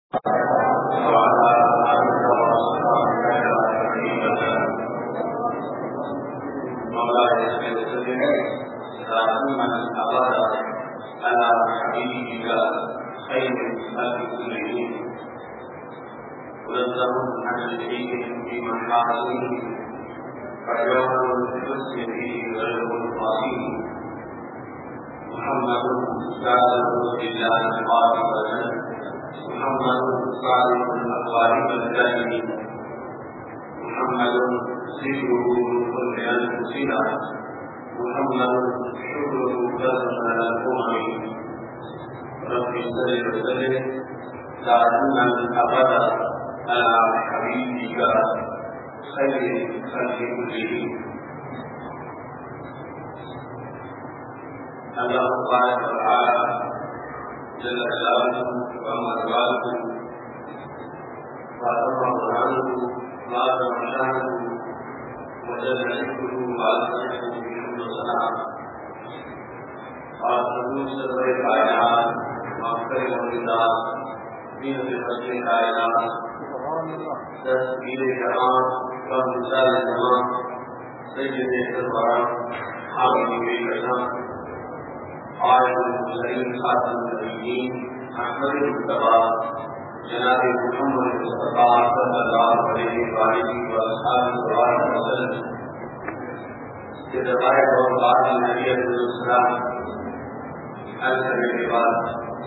جناب محمد مصطفیٰ صلی اللہ علیہ وآلہ وسلم کے دربار اور بعد نبی علیہ السلام عرض کرنے کے بعد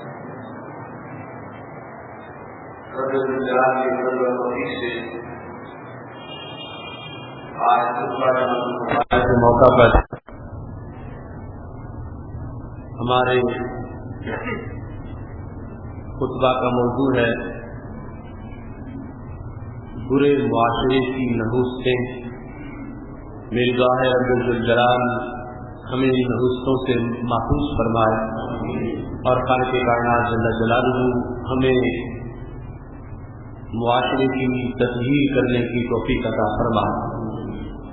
رب الجلال کی فضل و توفیق سے آج خطبہ کے موقع پر ہمارے خطبہ کا موضوع ہے برے معاشرے کی نحوستیں۔ میری دعا ہے رب الجلال ہمیں ان نحوستوں سے محفوظ فرمائے اور خالق کائنات جل جلالہ ہمیں معاشرے کی تطہیر کرنے کی توفیق عطا فرمائے۔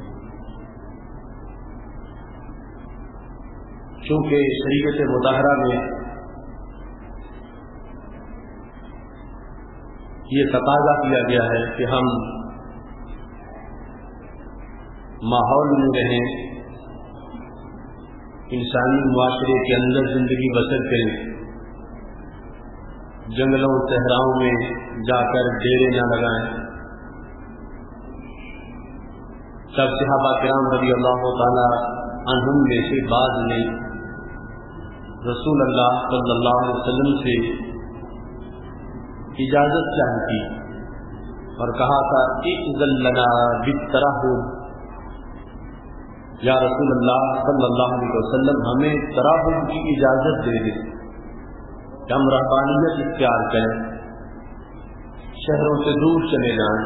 چونکہ شریعت مطہرہ میں یہ تقاضا کیا گیا ہے کہ ہم ماحول میں رہیں، انسانی معاشرے کے اندر زندگی بسر کریں، جنگلوں صحراؤں میں جا کر ڈیرے نہ لگائیں۔ سب صحابہ کرام رضی اللہ تعالی عنہم میں سے بعض نے رسول اللہ صلی اللہ علیہ وسلم سے اجازت چاہی تھی اور کہا تھا اذن لنا بالترحل، یا رسول اللہ صلی اللہ علیہ وسلم ہمیں ترحل کی اجازت دے دیں کہ ہم رہبانیت اختیار کریں، شہروں سے دور چلے جائیں،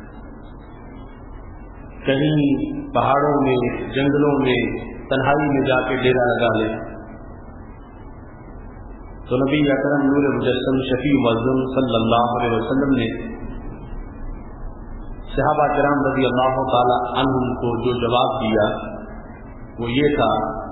کہیں پہاڑوں میں جنگلوں میں تنہائی میں جا کے ڈیرا لگا لیں۔ تو نبی اکرم نور مجسم شفیع معظم صلی اللہ علیہ وسلم نے صحابہ کرام رضی اللہ تعالی عنہم کو جو جواب دیا وہ یہ تھا،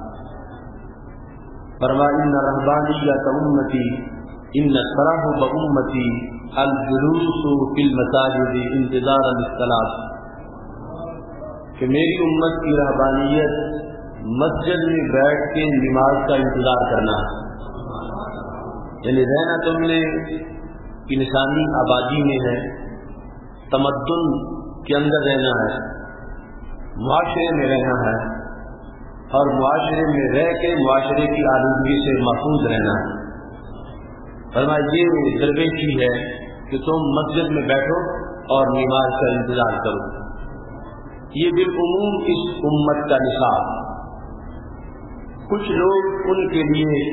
فرمایا ان رہبانیت امتی ان ترحب امتی الجلوس فی المساجد انتظارا للصلاۃ، کہ میری امت کی رہبانیت مسجد میں بیٹھ کے نماز کا انتظار کرنا ہے، یعنی رہنا تم نے انسانی آبادی میں ہے، تمدن کے اندر رہنا ہے، معاشرے میں رہنا ہے اور معاشرے میں رہ کے معاشرے کی آلودگی سے محفوظ رہنا ہے۔ فرمایا یہ درویشی ہے کہ تم مسجد میں بیٹھو اور نماز کا انتظار کرو، یہ بالعموم اس امت کا نصاب۔ کچھ لوگ ان کے لیے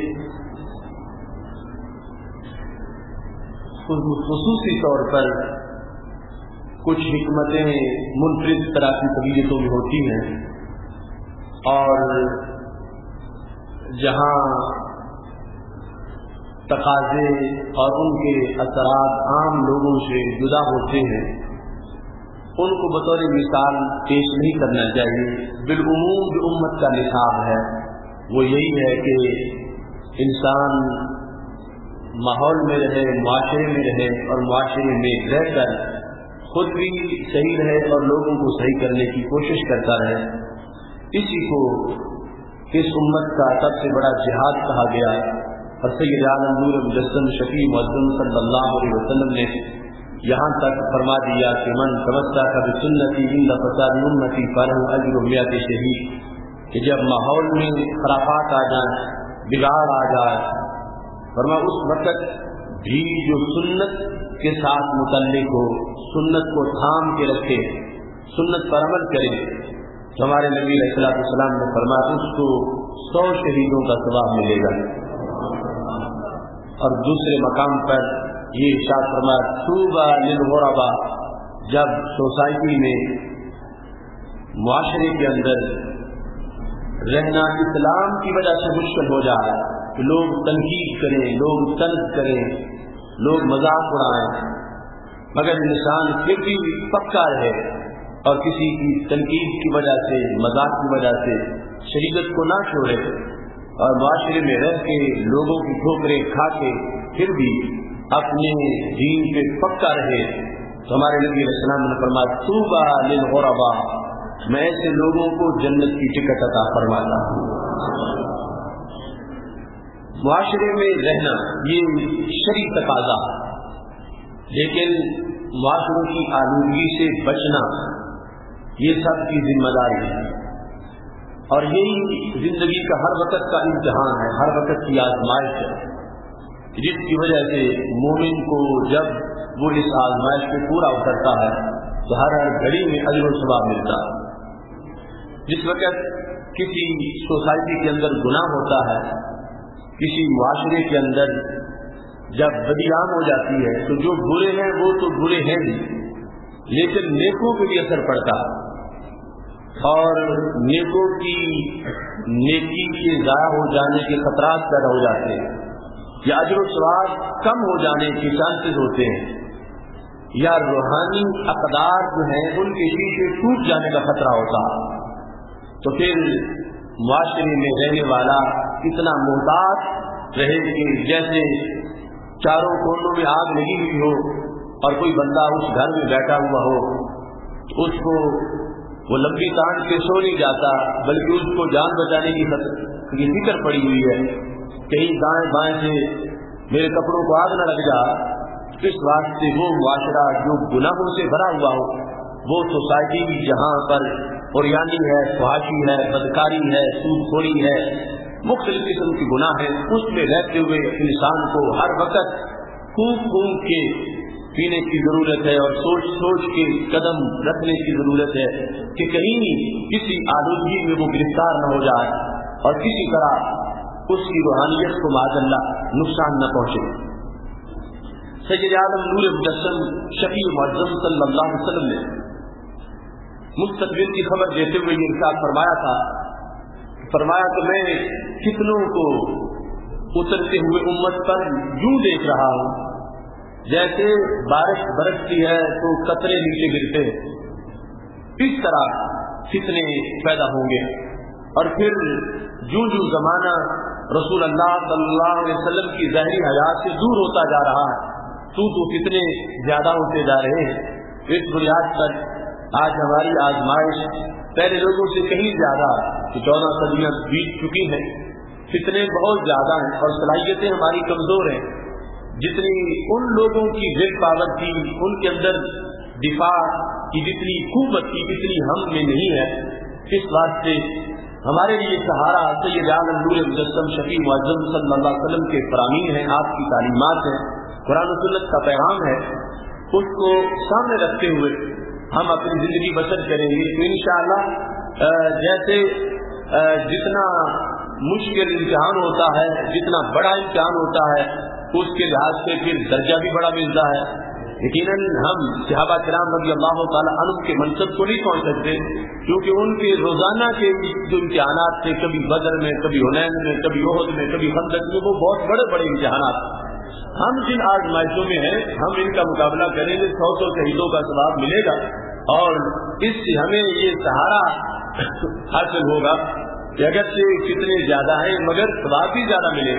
خصوصی طور پر کچھ حکمتیں منفرد طرح کی طبیعتوں میں ہوتی ہیں، اور جہاں تقاضے اور ان کے اثرات عام لوگوں سے جدا ہوتے ہیں ان کو بطور مثال پیش نہیں کرنا چاہیے۔ بالعموم جو امت کا نصاب ہے وہ یہی ہے کہ انسان ماحول میں رہے، معاشرے میں رہے اور معاشرے میں رہ کر خود بھی صحیح رہے اور لوگوں کو صحیح کرنے کی کوشش کرتا رہے، اسی کو اس امت کا سب سے بڑا جہاد کہا گیا۔ اور سید عالم نور مجسم شفیع معظم صلی اللہ علیہ وسلم نے یہاں تک فرما دیا کہ من تمسک بسنتی عند فساد امتی فلہ اجر 100 شہید، کہ جب ماحول میں خرافات آ جائیں، بگاڑ آ جائے، فرما اس وقت بھی جو سنت کے ساتھ متعلق ہو، سنت کو تھام کے رکھے، سنت پر عمل کرے، تو ہمارے نبی علیہ الصلوۃ والسلام نے فرمایا اس کو 100 شہیدوں کا ثواب ملے گا۔ اور دوسرے مقام پر یہ ارشاد فرمایا طوبی للغرباء، جب سوسائٹی میں، معاشرے کے اندر رہنا اسلام کی وجہ سے مشکل ہو جائے کہ لوگ تنقید کریں، لوگ طنز کریں، لوگ مذاق اڑائیں، مگر انسان پھر بھی پکا رہے اور کسی کی تنقید کی وجہ سے، مذاق کی وجہ سے شریعت کو نہ چھوڑے اور معاشرے میں رہ کے لوگوں کی ٹھوکریں کھا کے پھر بھی اپنے دین پہ پکا رہے، تو ہمارے نبی علیہ السلام نے فرمایا طوبی للغرباء، میں ایسے لوگوں کو جنت کی ٹکٹ عطا فرماتا ہوں۔ معاشرے میں رہنا یہ شرعی تقاضا، لیکن معاشروں کی آلودگی سے بچنا یہ سب کی ذمہ داری ہے، اور یہی زندگی کا ہر وقت کا امتحان ہے، ہر وقت کی آزمائش ہے، جس کی وجہ سے مومن کو جب وہ اس آزمائش پہ پورا اترتا ہے تو ہر گھڑی میں اجر و ثواب ملتا ہے۔ جس وقت کسی سوسائٹی کے اندر گناہ ہوتا ہے، کسی معاشرے کے اندر جب بدی عام ہو جاتی ہے، تو جو برے ہیں وہ تو برے ہیں ہی، لیکن نیکوں پہ بھی اثر پڑتا ہے، اور نیکوں کی نیکی کے ضائع ہو جانے کے خطرات پیدا ہو جاتے ہیں، یا اجر و ثواب کم ہو جانے کے چانسز ہوتے ہیں، یا روحانی اقدار جو ہیں ان کے شیشے ٹوٹ جانے کا خطرہ ہوتا ہے، تو پھر معاشرے میں رہنے والا اتنا محتاط رہے کہ جیسے چاروں کونوں میں آگ لگی ہوئی ہو اور کوئی بندہ اس گھر میں بیٹھا ہوا ہو، تو اس کو وہ لمبی تان کے سو نہیں جاتا، بلکہ اس کو جان بچانے کی فکر پڑی ہوئی ہے، کہیں دائیں بائیں سے میرے کپڑوں کو آگ نہ لگ جا۔ اس واسطے وہ معاشرہ جو گناہوں سے بھرا ہوا ہو، وہ سوسائٹی جہاں پر اوریانی ہے، فحاشی ہے، بدکاری ہے، سود خوری ہے، مختلف قسم کے گناہ ہیں، اس میں رہتے ہوئے انسان کو ہر وقت پھونک کے پینے کی ضرورت ہے اور سوچ سوچ کے قدم رکھنے کی ضرورت ہے کہ کہیں کسی آلودگی میں وہ گرفتار نہ ہو جائے اور کسی طرح اس کی روحانیت کو معاذ اللہ نقصان نہ پہنچے۔ سید عالم نور مجسم شفیع معظم صلی اللہ علیہ وسلم نے مستقبل کی خبر دیتے ہوئے یہ ارشاد فرمایا کہ میں فتنوں کو اترتے ہوئے امت پر یوں دیکھ رہا ہوں جیسے بارش برستی ہے تو قطرے نیچے گرتے، اس طرح فتنے پیدا ہوں گے، اور پھر جو زمانہ رسول اللہ صلی اللہ علیہ وسلم کی ظاہری حیات سے دور ہوتا جا رہا ہے تو فتنے زیادہ ہوتے جا رہے ہیں۔ اس بنیاد پر آج ہماری آزمائش پہلے لوگوں سے کہیں زیادہ، 14 صدیاں بیت چکی ہیں، فتنے بہت زیادہ ہیں اور صلاحیتیں ہماری کمزور ہیں، جتنی ان لوگوں کی ول پاور تھی، ان کے اندر دفاع کی جتنی قوت تھی، اتنی ہم میں نہیں ہے۔ اس واسطے ہمارے لیے سہارا سید عالم نور مجسم شفیع معظم صلی اللہ علیہ وسلم کے فرامین ہیں، آپ کی تعلیمات ہیں، قرآن و سنت کا پیغام ہے، اس کو سامنے رکھتے ہوئے ہم اپنی زندگی بسر کریں گے تو انشاءاللہ جیسے جتنا مشکل امتحان ہوتا ہے، جتنا بڑا امتحان ہوتا ہے، اس کے لحاظ سے پھر درجہ بھی بڑا ملتا ہے۔ یقیناً ہم صحابہ کرام رضی اللہ تعالیٰ عنہ کے منصب کو نہیں پہنچ سکتے، کیونکہ ان کے روزانہ کے جو امتحانات تھے، کبھی بدر میں، کبھی حنین میں، کبھی احد میں، کبھی خندق میں، وہ بہت بڑے بڑے امتحانات۔ ہم جن آزمائشوں میں ہیں ہم ان کا مقابلہ کریں گے، 100 شہیدوں کا ثواب ملے گا، اور اس سے ہمیں یہ سہارا حاصل ہوگا کہ اگرچہ کتنے زیادہ ہیں مگر ثواب بھی زیادہ ملے گا،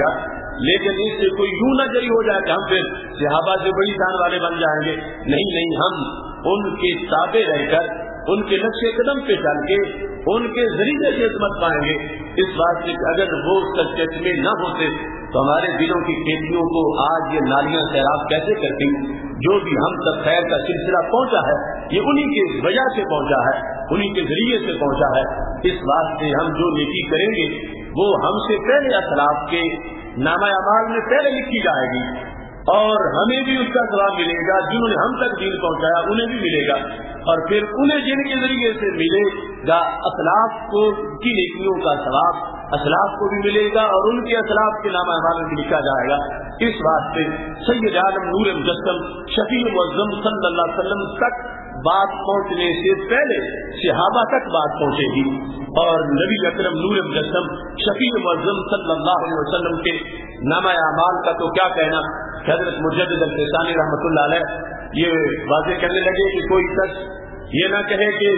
لیکن اس سے کوئی یوں نہ جری ہو جائے کہ ہم پھر صحابہ سے بڑی جان والے بن جائیں گے. نہیں, ہم ان کے تابع رہ کر ان کے نقش قدم پہ چل کے ان کے ذریعے سے عظمت پائیں گے. اس بات سے اگر وہ سچ میں نہ ہوتے تو ہمارے دلوں کی کھیتیوں کو آج یہ نالیاں سیراب کیسے کرتی. جو بھی ہم تک خیر کا سلسلہ پہنچا ہے یہ انہی کی وجہ سے پہنچا ہے, انہی کے ذریعے سے پہنچا ہے. اس بات سے ہم جو نیکی کریں گے وہ ہم سے پہلے اسلاف کے نامہ اعمال میں پہلے لکھی جائے گی, اور ہمیں بھی اس کا ثواب ملے گا. جنہوں نے ہم تک دین پہنچایا انہیں بھی ملے گا, اور پھر انہیں جن کے ذریعے سے ملے گا اسلاف کو کی نیکیوں کا ثواب اسلاف کو بھی ملے گا, اور ان کے اسلاف کے نامہ اعمال میں بھی لکھا جائے گا. اس واسطے سید عالم نور مجسم شفیع معظم صلی اللہ علیہ وسلم تک بات پہنچنے سے پہلے صحابہ تک بات پہنچے گی, اور نبی اکرم نور مجسم شفیع معظم صلی اللہ علیہ وسلم کے نامہ اعمال کا تو کیا کہنا. حضرت مجدد الفسانی رحمۃ اللہ علیہ یہ واضح کرنے لگے کہ کوئی شخص یہ نہ کہے کہ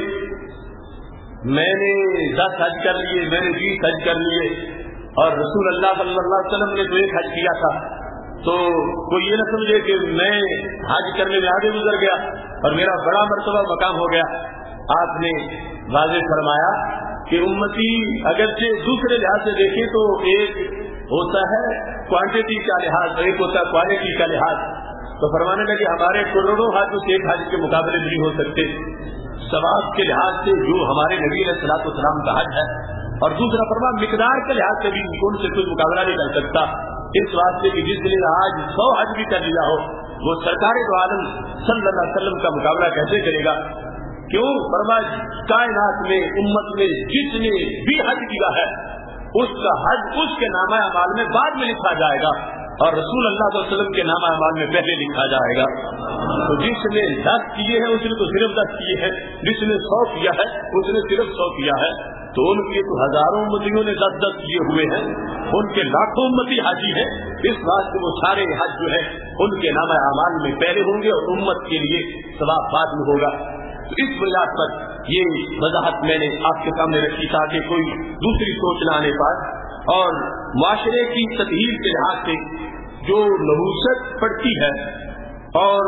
میں نے 10 حج کر لیے, میں نے 20 حج کر لیے, اور رسول اللہ صلی اللہ علیہ وسلم نے تو 1 حج کیا تھا. تو کوئی یہ نہ سمجھے کہ میں حج کرنے میں آگے گزر گیا اور میرا بڑا مرتبہ مقام ہو گیا. آپ نے واضح فرمایا کہ امتی اگرچہ دوسرے لحاظ سے دیکھیں تو ایک ہوتا ہے کوانٹٹی کا لحاظ, ایک ہوتا ہے کوالٹی کا لحاظ. تو فرمانے لگے ہمارے کروڑوں حج اس 1 حج کے مقابلے نہیں ہو سکتے. ثواب کے لحاظ سے جو ہمارے نبی علیہ الصلوۃ والسلام کا حج ہے, اور دوسرا فرمان مقدار کے لحاظ سے بھی ان سے کوئی مقابلہ نہیں کر سکتا. اس واسطے کہ جس نے آج 100 حج بھی کر لیا ہو وہ سرکار دو عالم صلی اللہ علیہ وسلم کا مقابلہ کیسے کرے گا. کیوں فرمایا کائنات میں امت میں جس نے بھی حج کیا ہے اس کا حج اس کے نامہ اعمال میں بعد میں لکھا جائے گا, اور رسول اللہ صلی اللہ علیہ وسلم کے نامہ اعمال میں پہلے لکھا جائے گا. تو جس نے 10 کیے ہیں اس نے تو صرف 10 کیے ہیں, جس نے 100 کیا ہے اس نے صرف 100 کیا ہے. تو ان کے تو ہزاروں امتیوں نے 10 کیے ہوئے ہیں, ان کے لاکھوں امتی حاجی ہیں. اس بات سے وہ سارے حج جو ہے ان کے نامہ اعمال میں پہلے ہوں گے اور امت کے لیے ثواب بعد میں ہوگا. تو اس بنیاد پر یہ وضاحت میں نے آپ کے سامنے رکھی تاکہ کوئی دوسری سوچ نہ آنے پائے. اور معاشرے کی تطہیر کے لحاظ سے جو نحوست پڑتی ہے اور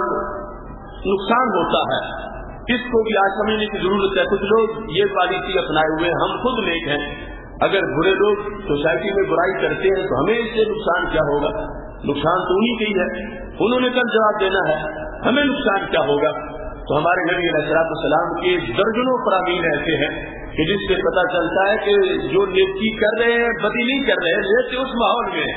نقصان ہوتا ہے اس کو بھی آج سمجھنے کی ضرورت ہے. کچھ لوگ یہ پالیسی اپنائے ہوئے ہم خود نیک ہیں, اگر برے لوگ سوسائٹی میں برائی کرتے ہیں تو ہمیں اس سے نقصان کیا ہوگا. نقصان تو انہیں کی ہے, انہوں نے کل جواب دینا ہے, ہمیں نقصان کیا ہوگا. تو ہمارے نبی علیہ السلام کے درجنوں فرامین ایسے ہیں کہ جس سے پتہ چلتا ہے کہ جو نیکی کر رہے ہیں بدی نہیں کر رہے ہیں, جیسے اس ماحول میں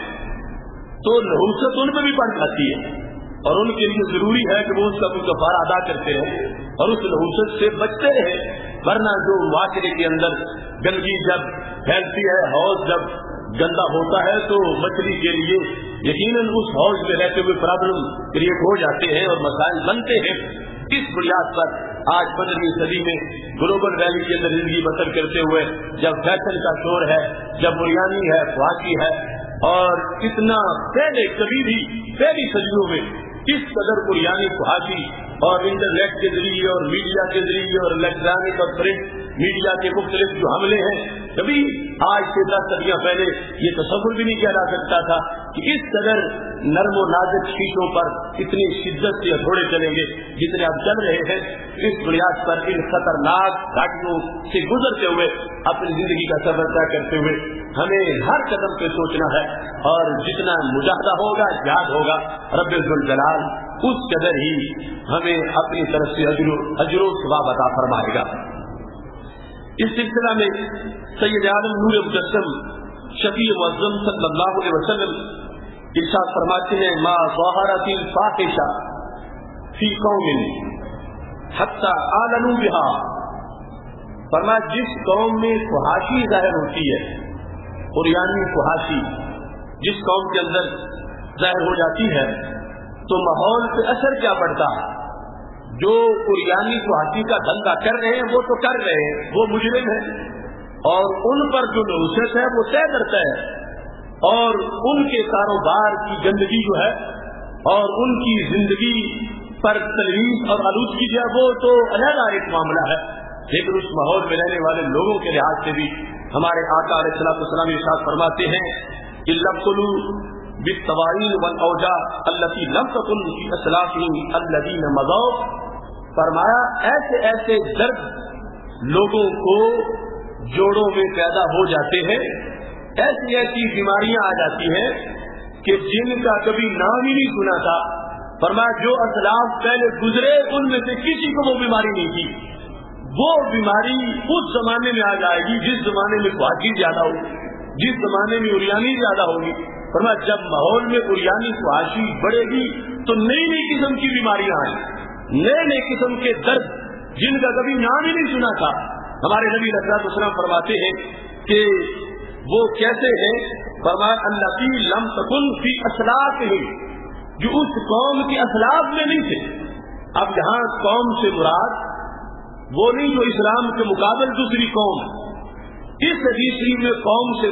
تو نحوست ان پہ بھی پڑ جاتی ہے, اور ان کے لیے ضروری ہے کہ وہ اس کا کوئی کفارہ ادا کرتے رہیں اور اس نحوست سے بچتے رہیں. ورنہ جو معاشرے کے اندر گندگی جب پھیلتی ہے, حوض جب گندا ہوتا ہے تو مچھلی کے لیے یقیناً اس حوض میں رہتے ہوئے پرابلم کریٹ ہو جاتے ہیں اور مسائل بنتے ہیں. اس بنیاد پر آج 15ویں صدی میں گلوبل ویلی کے اندر زندگی بسر کرتے ہوئے جب فیشن کا شور ہے, جب بریانی ہے, فواکی ہے, اور اتنا پہلے کبھی بھی پہلی صدیوں میں اس قدر بریانی فواکی اور انٹرنیٹ کے ذریعے اور میڈیا کے ذریعے اور الیکٹرانک اور پرنٹ میڈیا کے مختلف جو حملے ہیں کبھی آج سے 10 صدیاں پہلے یہ تصور بھی نہیں کیا جا سکتا تھا کہ اس قدر نرم و نازک شیشوں پر اتنی شدت سے ہتھوڑے چلیں گے جتنے اب چل رہے ہیں. اس بنیاد پر ان خطرناک گھاٹیوں سے گزرتے ہوئے اپنی زندگی کا سفر طے کرتے ہوئے ہمیں ہر قدم پہ سوچنا ہے, اور جتنا مجاہدہ ہوگا جہاد ہوگا رب ذوالجلال اس قدر ہی ہمیں اپنی طرف سے اجر و ثواب عطا فرمائے گا. اس سلسلہ میں سید عالم نور مجسم شفیع معظم صلی اللہ علیہ وسلم ارشاد فرماتے ہیں ما ظاہرت الفاحشہ فی قوم حتی اعلنوا بها. فرمایا جس قوم میں فحاشی ظاہر ہوتی ہے, عریانی فحاشی جس قوم کے اندر ظاہر ہو جاتی ہے تو ماحول پہ اثر کیا پڑتا ہے. جو عریانی فحاشی کا دھندا کر رہے ہیں وہ تو کر رہے ہیں, وہ مجرم ہیں, اور ان پر جو نحوست ہے وہ طے کرتا ہے, اور ان کے کاروبار کی گندگی جو ہے اور ان کی زندگی پر تلویث اور آلودگی جو ہے وہ تو علیحدہ ایک معاملہ ہے. لیکن اس ماحول میں رہنے والے لوگوں کے لحاظ سے بھی ہمارے آقا علیہ السلام ارشاد فرماتے ہیں بالطواعین والاوجاع التي لم تكن في اسلافهم الذين مضوا. فرمایا ایسے ایسے درد لوگوں کو جوڑوں میں پیدا ہو جاتے ہیں، ایسی ایسی بیماریاں آ جاتی ہیں کہ جن کا کبھی نام ہی نہیں سنا تھا. فرمایا جو اسلاف پہلے گزرے ان میں سے کسی کو وہ بیماری نہیں تھی. وہ بیماری اس زمانے میں آ جائے گی جس زمانے میں خواجی زیادہ ہوگی، جس زمانے میں اریانی زیادہ ہوگی. فرمایا جب ماحول میں اریانی خواجی بڑھے گی تو نئی نئی قسم کی بیماریاں آئیں، نئے نئے قسم کے درد جن کا کبھی نام ہی نہیں سنا تھا. ہمارے نبی علیہ الصلوۃ والسلام فرماتے ہیں کہ وہ کیسے ہیں. فرمایا الذی لم تکن فی اسلافہم، جو اس قوم کے اسلاف میں نہیں تھے. اب یہاں قوم سے مراد وہ نہیں جو اسلام کے مقابل دوسری قوم. اس حدیث میں قوم سے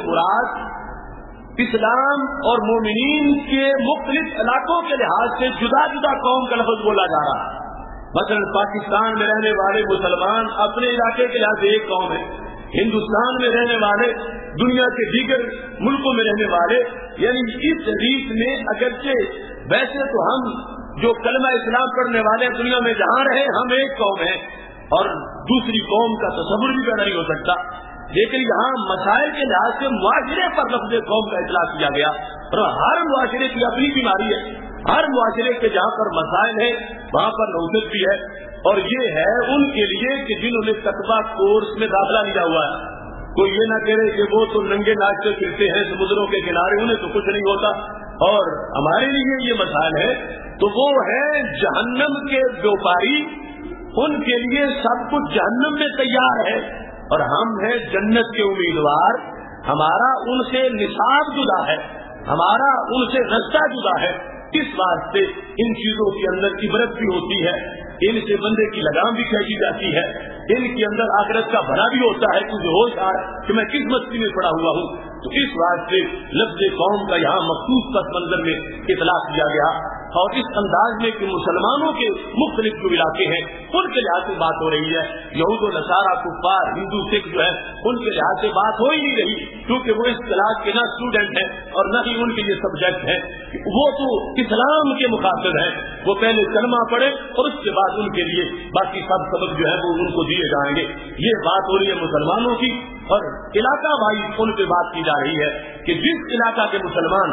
مراد اسلام اور مومنین کے مختلف علاقوں کے لحاظ سے جدا جدا قوم کا لفظ بولا جا رہا. مثلا پاکستان میں رہنے والے مسلمان اپنے علاقے کے لحاظ سے ایک قوم ہے، ہندوستان میں رہنے والے، دنیا کے دیگر ملکوں میں رہنے والے. یعنی اس حدیث میں اگرچہ ویسے تو ہم جو کلمہ اسلام پڑھنے والے دنیا میں جہاں رہے ہم ایک قوم ہیں اور دوسری قوم کا تصور بھی پیدا نہیں ہو سکتا، لیکن یہاں مسائل کے لحاظ سے معاشرے پر لفظ قوم کا اطلاق کیا گیا. اور ہر معاشرے کی اپنی بیماری ہے، ہر معاشرے کے جہاں پر مسائل ہیں وہاں پر نوعیت بھی ہے. اور یہ ہے ان کے لیے کہ جنہوں نے کتبہ کورس میں داخلہ لیا ہوا ہے. کوئی یہ نہ کہے کہ وہ تو ننگے ناچتے پھرتے ہیں سمندروں کے کنارے، انہیں تو کچھ نہیں ہوتا. اور ہمارے لیے یہ مسائل ہے تو وہ ہے جہنم کے بیوپاری، ان کے لیے سب کچھ جہنم میں تیار ہے اور ہم ہیں جنت کے امیدوار. ہمارا ان سے نصاب جدا ہے، ہمارا ان سے رستہ جدا ہے. اس واسطے ان چیزوں کے اندر عبرت بھی ہوتی ہے، ان سے بندے کی لگام بھی کھینچی جاتی ہے، ان کے اندر آخرت کا بھلا بھی ہوتا ہے. تجھے ہوش آ کہ میں کس مستی میں پڑا ہوا ہوں. تو اس واسطے لفظ قوم کا یہاں مخصوص پس منظر میں اطلاق کیا گیا اور اس انداز میں کہ مسلمانوں کے مختلف جو علاقے ہیں ان کے لحاظ سے بات ہو رہی ہے. یہود و نصارہ کفار ہندو سکھ جو ہے ان کے لحاظ سے بات ہو ہی نہیں رہی، کیونکہ وہ اس کلاس کے نہ اسٹوڈنٹ ہیں اور نہ ہی ان کے یہ سبجیکٹ ہیں. وہ تو اسلام کے مخاطب ہیں، وہ پہلے کلمہ پڑھے اور اس کے بعد ان کے لیے باقی سب سبق جو ہے وہ ان کو دیے جائیں گے. یہ بات ہو رہی ہے مسلمانوں کی اور علاقہ بھائی ان پہ بات کی جا رہی ہے کہ جس علاقہ کے مسلمان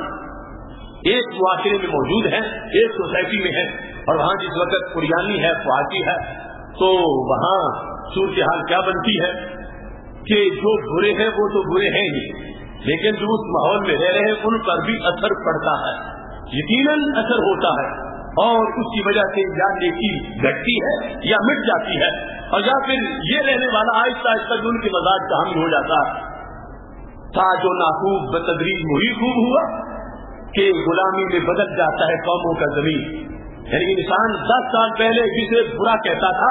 ایک معاشرے میں موجود ہیں، ایک سوسائٹی میں ہیں اور وہاں جس وقت قریانی ہے فواتی ہے تو وہاں صورتحال کیا بنتی ہے کہ جو برے ہیں وہ تو برے ہیں ہی، لیکن جو اس ماحول میں رہ رہے ہیں ان پر بھی اثر پڑتا ہے، یقیناً اثر ہوتا ہے اور اس کی وجہ سے یا نیکی گھٹتی ہے یا مٹ جاتی ہے اور یا پھر یہ رہنے والا آہستہ آہستہ ان کے مزاج کا حامل ہو جاتا ہے. تھا جو ناخوب بتدریج وہی خوب ہوا کہ غلامی میں بدل جاتا ہے قوموں کا زمین. یعنی انسان 10 سال پہلے جسے برا کہتا تھا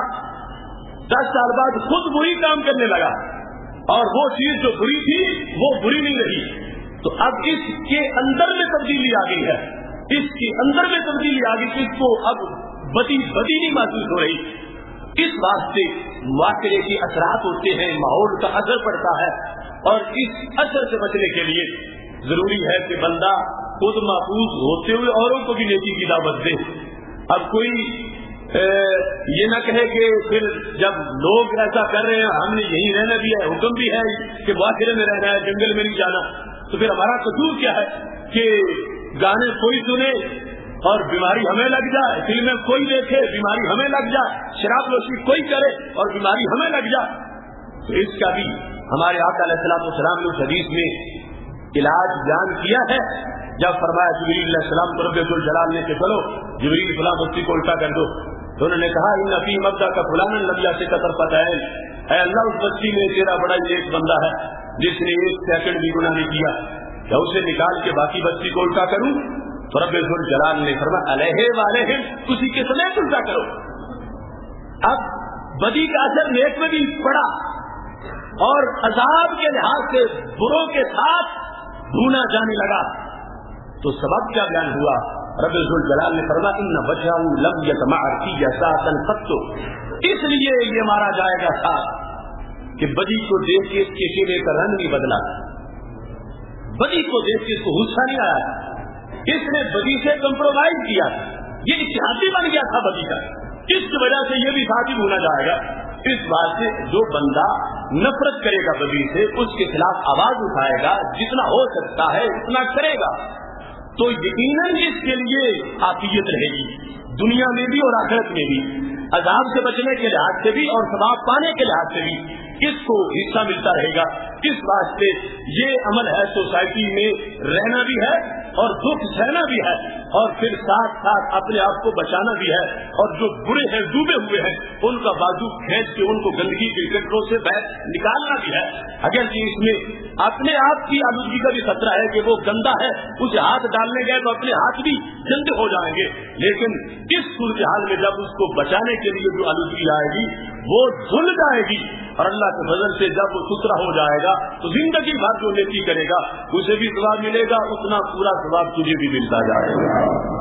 10 سال بعد خود وہی کام کرنے لگا اور وہ چیز جو بری تھی وہ بری نہیں رہی. تو اب اس کے اندر میں تبدیلی آ گئی ہے، اس کے اندر میں تبدیلی آ گئی، اس کو اب بدی نہیں محسوس ہو رہی. اس واسطے معاشرے کے اثرات ہوتے ہیں، ماحول کا اثر پڑتا ہے اور اس اثر سے بچنے کے لیے ضروری ہے کہ بندہ خود محفوظ ہوتے ہوئے اوروں کو بھی نیکی کی دعوت دے. اب کوئی یہ نہ کہے کہ پھر جب لوگ ایسا کر رہے ہیں ہم نے یہی رہنا بھی ہے، حکم بھی ہے کہ معاشرے میں رہنا ہے، جنگل میں نہیں جانا، تو پھر ہمارا قصور کیا ہے کہ گانے کوئی سنے اور بیماری ہمیں لگ جائے، فلمیں کوئی دیکھے بیماری ہمیں لگ جائے، شراب نوشی کوئی کرے اور بیماری ہمیں لگ جائے. تو اس کا بھی ہمارے آقا علیہ السلام نے اس حدیث میں علاج بیان کیا ہے. جب فرمایا جبریل علیہ السلام کو رب ذوالجلال نے کہ چلو جبریل فلاں بستی کو الٹا کر دو، تو انہوں نے کہا ان فی مبدا کا فلانا لبیا سے قطر پتہ ہے، اے اللہ اس بستی میں تیرا بڑا ایک بندہ ہے جس نے 1 سیکنڈ بھی گناہ نہیں کیا، کیا اسے نکال کے باقی بستی کو الٹا کروں؟ تو رب ذوالجلال نے فرمایا علیہ والہم، اسی کے سمیت الٹا کرو. اب بدی کا اثر نیک میں بھی پڑا اور عذاب کے لحاظ سے بروں کے ساتھ ڈھونڈا جانے لگا. تو سبب کیا بیان ہوا؟ رب ذوالجلال نے فرمایا ان وجہہ لم یتمعر فی ساعۃ قط، اس لیے یہ مارا جائے گا ساتھ کہ بدی کو دیکھ کے اس کے چہرے کا رنگ نہیں بدلا، بدی کو دیکھ کے اس کو غصہ نہیں آیا. اس نے بدی سے کمپرومائز کیا، یہ اتحادی بن گیا تھا بدی کا، اس کی وجہ سے یہ بھی ساتھی ہونا جائے گا۔ اس بات سے جو بندہ نفرت کرے گا بدی سے، اس کے خلاف آواز اٹھائے گا، جتنا ہو سکتا ہے اتنا کرے گا، تو یقیناً اس کے لیے عافیت رہے گی، دنیا میں بھی اور آخرت میں بھی، عذاب سے بچنے کے لحاظ سے بھی اور ثواب پانے کے لحاظ سے بھی اس کو حصہ ملتا رہے گا۔ اس واسطے یہ عمل ہے، سوسائٹی میں رہنا بھی ہے اور دکھ سہنا بھی ہے، اور پھر ساتھ ساتھ اپنے آپ کو بچانا بھی ہے، اور جو برے ہیں ڈوبے ہوئے ہیں ان کا بازو کھینچ کے ان کو گندگی کے گٹروں سے باہر نکالنا بھی ہے۔ اگر اس میں اپنے آپ کی آلودگی کا بھی خطرہ ہے کہ وہ گندا ہے، اسے ہاتھ ڈالنے گئے تو اپنے ہاتھ بھی گندے ہو جائیں گے، لیکن اس صورتحال میں جب اس کو بچانے کے لیے جو آلودگی آئے گی وہ دھل جائے گی، اور اللہ کے فضل سے جب وہ ستھرا ہو جائے گا تو زندگی بھر جو نیکی کرے گا اسے بھی ثواب ملے گا، اتنا پورا ثواب تجھے بھی ملتا جائے گا۔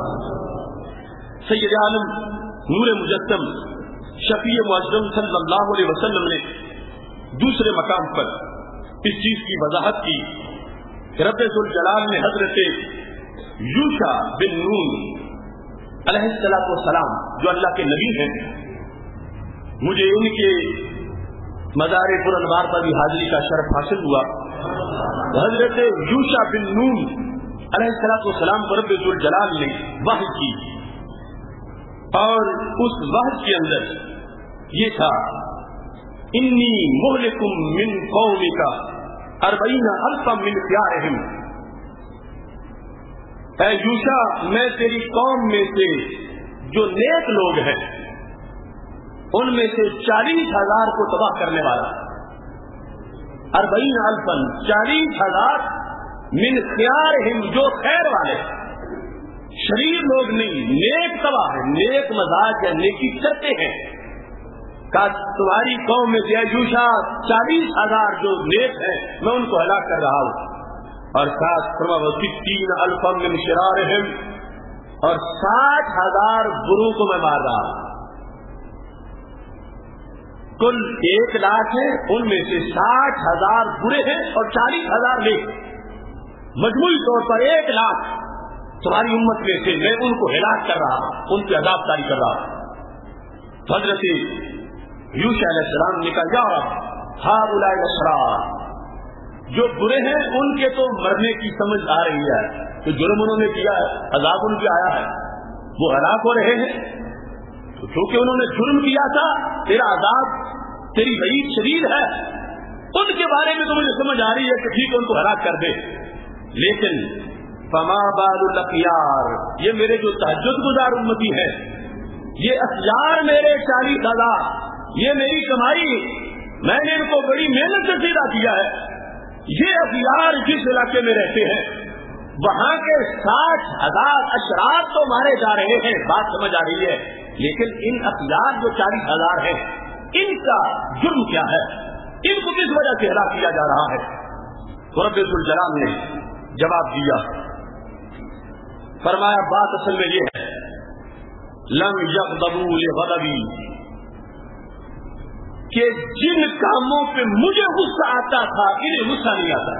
سید عالم نور مجسم شفیع معظم صلی اللہ علیہ وسلم نے دوسرے مقام پر اس چیز کی وضاحت کی کہ رب ذوالجلال نے حضرت یوشع بن نون علیہ السلام جو اللہ کے نبی ہیں، مجھے ان کے مزار پرانوار پر بھی حاضری کا شرف حاصل ہوا۔ حضرت یوشع بن نون علیہ السلام کو رب ذوالجلال نے وحی کی، اور اس وحی کے اندر یہ تھا انی مہلکم من قومک 40,000 من خیارہم، اے یوشع میں تیری قوم میں سے جو نیک لوگ ہیں ان میں سے 40,000 کو تباہ کرنے والا، 40,000 40,000 من خیارہم جو خیر والے، شریر لوگ نہیں، نیک تباہ ہے، نیک مزاج ہے، نیکی کرتے ہیں، کہ تمہاری قوم میں سے یوشع 40,000 جو نیک ہیں میں ان کو ہلاک کر رہا ہوں، اور ساتھ 60,000 من شرارہم، اور 60,000 برو کو میں مار رہا ہوں۔ کل 1,00,000 ہیں، ان میں سے 60,000 برے ہیں اور 40,000 نیک، مجموعی طور پر 1,00,000 تمہاری امت میں سے میں ان کو ہلاک کر رہا ہوں، ان کی عذاب جاری کر رہا ہوں۔ حضرت یوشع علیہ السلام نے کہا یا رب ہؤلاء الاشرار، جو برے ہیں ان کے تو مرنے کی سمجھ آ رہی ہے، تو جرم انہوں نے کیا ہے، عذاب ان کے آیا ہے، وہ ہلاک ہو رہے ہیں، تو چونکہ انہوں نے جرم کیا تھا تیرا عذاب تیری وعید شدید ہے، ان کے بارے میں تو مجھے سمجھ آ رہی ہے کہ ٹھیک ہے ان کو ہلاک کر دے، لیکن فما بال الاخیار، یہ میرے جو تہجد گزار امتی ہے، یہ اخیار میرے 40,000، یہ میری کمائی، میں نے ان کو بڑی محنت سے سیدھا کیا ہے، یہ اخیار جس علاقے میں رہتے ہیں وہاں کے 60,000 اشرار تو مارے جا رہے ہیں، بات سمجھ آ رہی ہے، لیکن ان اخیار جو 40,000 ہیں ان کا جرم کیا ہے، ان کو کس وجہ سے ہلاک کیا جا رہا ہے؟ رب ذوالجلال نے جواب دیا، فرمایا بات اصل میں یہ ہے لم یغضبوا لغضبی، کہ جن کاموں پہ مجھے غصہ آتا تھا انہیں غصہ نہیں آتا۔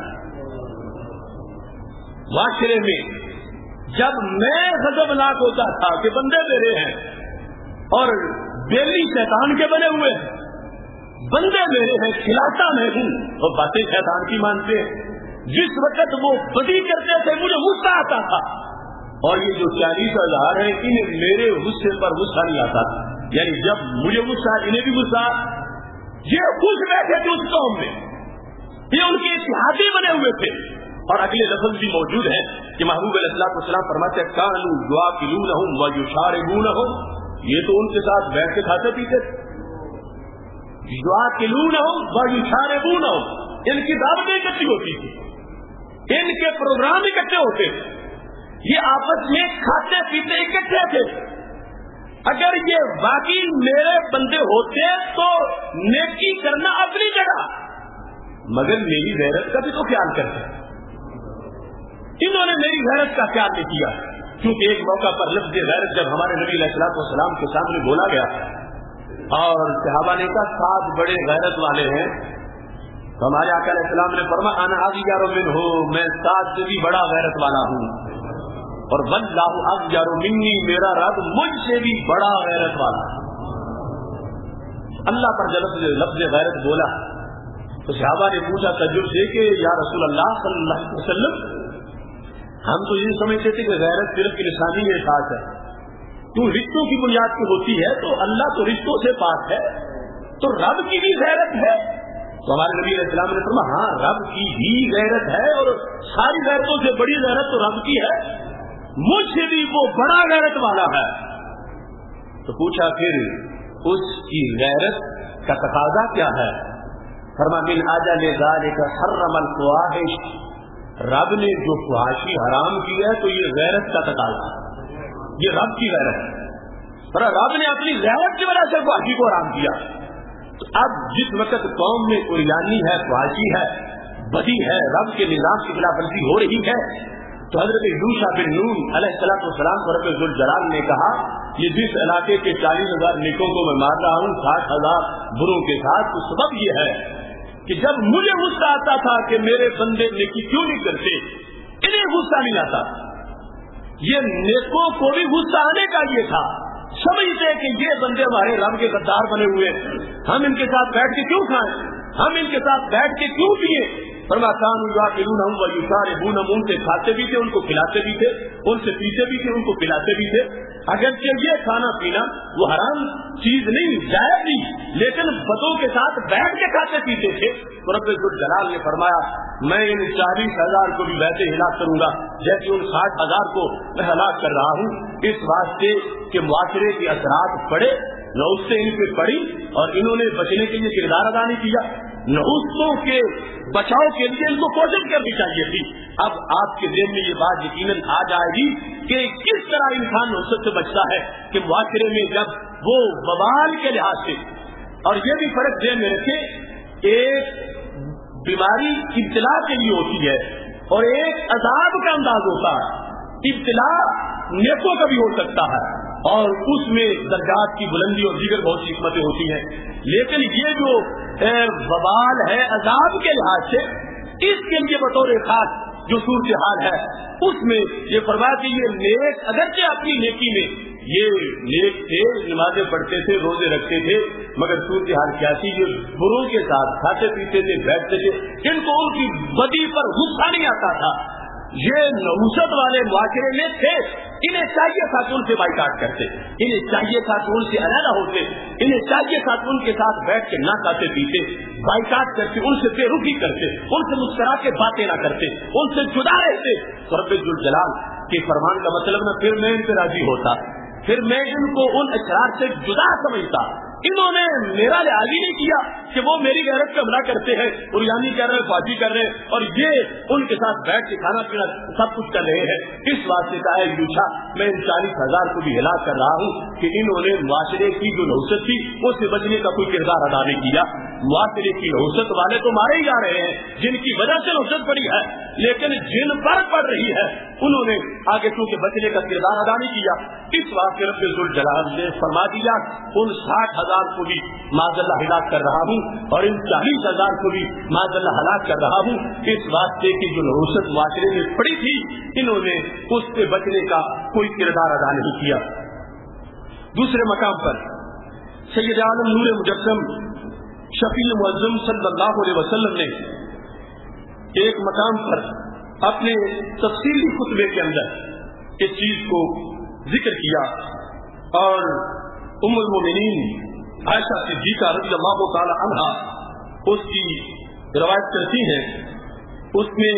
معاشرے میں جب میں غضبناک ہوتا تھا کہ بندے میرے ہیں اور بیلی شیطان کے بنے ہوئے ہیں، بندے میرے ہیں، کھلاتا میں ہوں، اور باتیں شیطان کی مانتے ہیں، جس وقت وہ بدی کرتے تھے مجھے غصہ آتا تھا، اور یہ جو 40,000 ہیں انہیں میرے غصے پر غصہ نہیں آتا تھا، یعنی جب مجھے غصہ انہیں بھی غصہ، یہ خوش بیٹھے تھے اس قوم میں، یہ ان کے اتحادی بنے ہوئے تھے۔ اور اگلے لفظ بھی موجود ہیں کہ محبوب علیہ السلام فرماتے ہیں کانوا یواکلونہم ویشاربونہم، یہ تو ان کے ساتھ بیٹھ کے کھاتے پیتے تھے، یواکلونہم ویشاربونہم، ان کی دعوتیں اکٹھی ہوتی تھی، ان کے پروگرام اکٹھے ہوتے تھے، یہ آپس میں کھاتے پیتے اکٹھے تھے۔ اگر یہ واقعی میرے بندے ہوتے تو نیکی کرنا اپنی جگہ، مگر میری غیرت کا بھی تو خیال کرتے، انہوں نے میری غیرت کا خیال نہیں کیا، کیونکہ ایک موقع پر لفظ غیرت جب ہمارے نبی علیہ السلام کے سامنے بولا گیا اور صحابہ نے کہا 7 بڑے غیرت والے ہیں، تو ہمارے آقا علیہ السلام نے فرمایا انا اغیر منہ، میں 7 سے بھی بڑا غیرت والا ہوں، اور واللہ اغیر منی، میرا رب مجھ سے بھی بڑا غیرت والا ہے. اللہ پر لفظ غیرت بولا تو صحابہ نے پوچھا تعجب سے کہ یا رسول اللہ صلی اللہ علیہ وسلم، ہم تو یہ سمجھتے تھے کہ غیرت صرف لسانی احساس ہے، تو رشتوں کی بنیاد پہ ہوتی ہے، تو اللہ تو رشتوں سے پاک ہے، تو رب کی بھی غیرت ہے. تو ہمارے نبی علیہ السلام نے فرمایا ہاں رب کی بھی غیرت ہے، اور ساری غیرتوں سے بڑی غیرت تو رب کی ہے، مجھ سے بھی وہ بڑا غیرت والا ہے. تو پوچھا پھر اس کی غیرت کا تقاضا کیا ہے؟ فرمایا من اجل ذلک حرم الفواحش، رب نے جو فحاشی حرام کی ہے تو یہ غیرت کا تقاضا ہے، یہ رب کی غیرت ہے. پر رب نے اپنی غیرت کی وجہ سے فحاشی کو حرام کیا. تو اب جس وقت قوم میں عریانی ہے، فحاشی ہے، بدی ہے، رب کے نظام کی خلاف ورزی ہو رہی ہے، تو حضرت یوشع بن نون علیہ السلام کو رب ذوالجلال نے کہا یہ جس علاقے کے 40,000 نیکوں کو میں مار رہا ہوں 60,000 بروں کے ساتھ، تو سبب یہ ہے کہ جب مجھے غصہ آتا تھا کہ میرے بندے نیکی کیوں نہیں کرتے، انہیں غصہ نہیں آتا، یہ نیکوں کو بھی غصہ آنے کا یہ تھا، سمجھتے کہ یہ بندے ہمارے رب کے غدار بنے ہوئے، ہم ان کے ساتھ بیٹھ کے کیوں کھائیں، ہم ان کے ساتھ بیٹھ کے کیوں پیئیں. فرمایا کانوا یاکلونہم ویشاربونہم، ان سے کھاتے بھی تھے، ان کو کھلاتے بھی تھے، ان سے پیتے بھی تھے، ان کو پلاتے بھی تھے. اگرچہ یہ کھانا پینا وہ حرام چیز نہیں، جائز نہیں، لیکن بدوں کے ساتھ بیٹھ کے کھاتے پیتے تھے. تو رب ذوالجلال نے فرمایا میں ان 40,000 کو بھی ویسے ہلاک کروں گا جیسے ان 60,000 کو میں ہلاک کر رہا ہوں، اس واسطے کہ معاشرے کے اثرات پڑے، نحوست سے ان پہ پڑی اور انہوں نے بچنے کے لیے کردار ادا نہیں کیا. نحوستوں کے بچاؤ کے لیے ان کو کوشش کرنی چاہیے تھی. اب آپ کے ذہن میں یہ بات یقیناً آ جائے گی کہ کس طرح انسان نحوست سے بچتا ہے کہ معاشرے میں جب وہ وبال کے لحاظ سے، اور یہ بھی فرق ذہن میں رکھے، ایک بیماری ابتلا کے لیے ہوتی ہے اور ایک عذاب کا انداز ہوتا ہے. ابتلا نیکوں کا بھی ہو سکتا ہے اور اس میں درجات کی بلندی اور دیگر بہت سی حکمتیں ہوتی ہیں، لیکن یہ جو وبال ہے عذاب کے لحاظ سے، اس کے لیے بطور خاص جو صورتحال ہے اس میں یہ فرمایا کہ یہ نیک اگرچہ اپنی نیکی میں یہ نیک تھے، نمازیں پڑھتے تھے، روزے رکھتے تھے، مگر صورتحال کیا تھی، یہ بروں کے ساتھ کھاتے پیتے تھے، بیٹھتے تھے، ان کو ان کی بدی پر غصہ نہیں آتا تھا. یہ نحوست والے معاشرے میں تھے، انہیں چاہیے تھا کہ ان سے بائیکاٹ کرتے، انہیں چاہیے تھا کہ ان سے علیحدہ ہوتے، انہیں چاہیے تھا کہ ان کے ساتھ بیٹھ کے نہ کھاتے پیتے، بائیکاٹ کرتے، ان سے بے رخی کرتے، ان سے مسکرا کے باتیں نہ کرتے، ان سے جدا رہتے. رب ذوالجلال کے فرمان کا مطلب نہ پھر میں ان پہ راضی ہوتا، پھر میں ان کو ان اشرار سے جدا سمجھتا. انہوں نے میرا لحاظ ہی نہیں کیا کہ وہ میری غیرت کا حملہ کرتے ہیں، عریانی کر رہے ہیں، فاجی کر رہے ہیں، اور یہ ان کے ساتھ بیٹھ کے کھانا پینا سب کچھ کر رہے ہیں. اس واسطے کا ہے یوشع میں ان 40,000 کو بھی ہلاک کر رہا ہوں کہ انہوں نے معاشرے کی جو نحوست تھی اس سے بچنے کا کوئی کردار ادا نہیں کیا. معاشرے کی نحوست والے تو مارے ہی جا رہے ہیں جن کی وجہ سے نحوست پڑی ہے، لیکن جن پر پڑ رہی ہے انہوں نے آگے چونکہ بچنے کا کردار ادا نہیں کیا. اس واسطے رب ذوالجلال نے فرما دیا ان 60,000 کو بھی معاذ اللہ ہلاک کر رہا ہوں اور ان 40,000 کو بھی معاذ اللہ ہلاک کر رہا ہوں. اس واسطے کی جو نحوست معاشرے میں پڑی تھی انہوں نے اس سے بچنے کا کوئی کردار ادا نہیں کیا. دوسرے مقام پر سید عالم نور مجسم شفیع معظم صلی اللہ علیہ وسلم نے ایک مقام پر اپنے تفصیلی خطبے کے اندر اس چیز کو ذکر کیا اور ام المومنین عائشہ صدیقہ رضی اللہ تعالی عنہا اس کی روایت کرتی ہیں. اس میں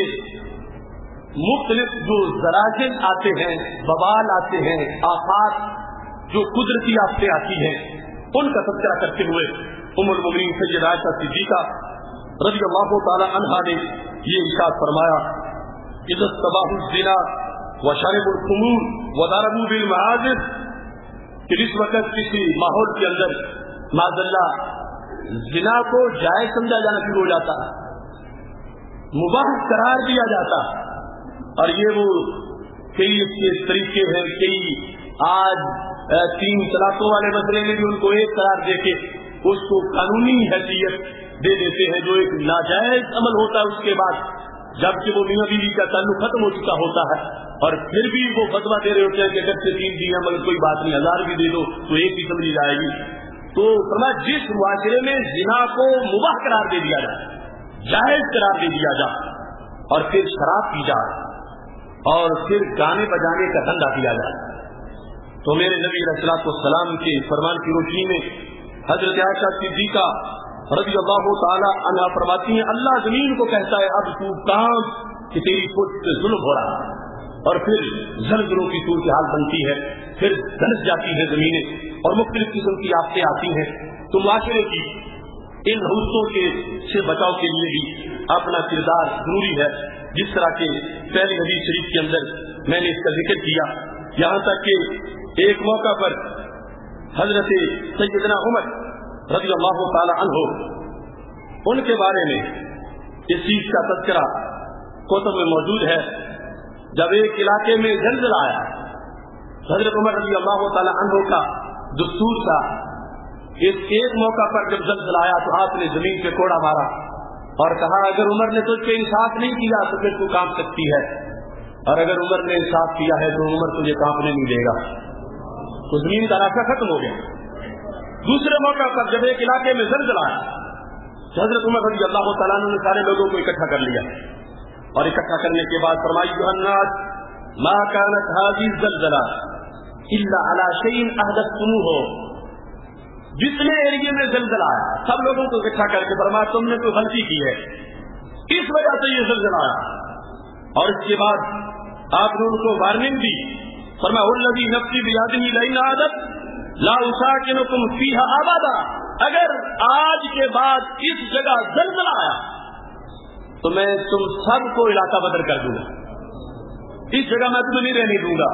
مختلف جو زلازل آتے ہیں، وبال آتے ہیں، آفات جو قدرتی آفتیں آتی ہیں ان کا تذکرہ کرتے ہوئے ام المومنین سیدہ عائشہ صدیقہ رضی اللہ تعالی عنہا نے یہ ارشاد فرمایا اذا استباحوا الزنا وشربوا الخمور وضربوا بالمعازف، کہ اس وقت کسی ماحول کے اندر معاذ اللہ زنا کو جائز سمجھا جانا شروع ہو جاتا، مباح قرار دیا جاتا، اور یہ وہ کئی اس کے طریقے ہیں، کئی آج 3 طلاقوں والے مسئلے میں بھی ان کو ایک قرار دے کے اس کو قانونی حیثیت دے دیتے ہیں، جو ایک ناجائز عمل ہوتا ہے اس کے بعد جبکہ وہ میاں بیوی کا تعلق ختم ہو چکا ہوتا ہے اور پھر بھی وہ فتویٰ دے رہے ہوتے ہیں کہ اگر سے 3 دیے مگر کوئی بات نہیں 1000 بھی دے دو تو ایک ہی سمجھی جائے گی. تو فرمایا جس معاشرے میں زنا کو مباح قرار دے دیا جائے, جائز قرار دے دیا جائے, اور پھر شراب پی جائے اور پھر گانے بجانے کا دھندا کیا جائے, تو میرے نبی علیہ السلام کے فرمان کی روشنی میں حضرت عائشہ صدیقہ رضی اللہ تعالی عنہا فرماتی ہیں اللہ زمین کو کہتا ہے اب تو کام کہ تیری خود سے ظلم ہو رہا ہے, اور پھر زلزلوں کی صورتحال بنتی ہے, پھر دھنس جاتی ہے زمینیں اور مختلف قسم کی آفتیں آتی ہیں. تو معاشرے کی ان حوصوں کے سے بچاؤ کے لیے بھی اپنا کردار ضروری ہے. جس طرح کے پہلی حدیث شریف کے اندر میں نے اس کا ذکر کیا, یہاں تک کہ ایک موقع پر حضرت سیدنا عمر رضی اللہ تعالی عنہ ان کے بارے میں اس چیز کا تذکرہ کتب میں موجود ہے. جب ایک علاقے میں زلزلہ آیا, حضرت عمر رضی اللہ تعالی عنہ کا دستور تھا, اس ایک موقع پر جب زلزلہ آیا تو آپ نے زمین پہ کوڑا مارا اور کہا اگر عمر نے تجھ پہ انصاف نہیں کیا تو پھر تو کانپ سکتی ہے, اور اگر عمر نے انصاف کیا ہے تو عمر تجھے کانپنے نہیں دے گا. تو زمین کا راستہ ختم ہو گیا. دوسرے موقع پر جب ایک علاقے میں زلزلہ آیا تو حضرت عمر رضی اللہ تعالیٰ عنہ نے سارے لوگوں کو اکٹھا کر لیا, اور اکٹھا کرنے کے بعد فرمائی الناس ما كانت هذه الزلزلہ الا على شيء احدثتموه, جتنے ایریے میں زلزلہ آیا سب لوگوں کو اکٹھا کر کے فرمایا تم نے کوئی غلطی کی ہے, اس وجہ سے یہ زلزلہ آیا. اور اس کے بعد آپ نے ان کو وارننگ دی, فرمایا والذی نفسی بیدہ لئن عادت لا اساکنکم فیہا ابدا, اگر آج کے بعد اس جگہ زلزلہ آیا تو میں تم سب کو علاقہ بدر کر دوں گا, اس جگہ میں تمہیں نہیں رہنے دوں گا.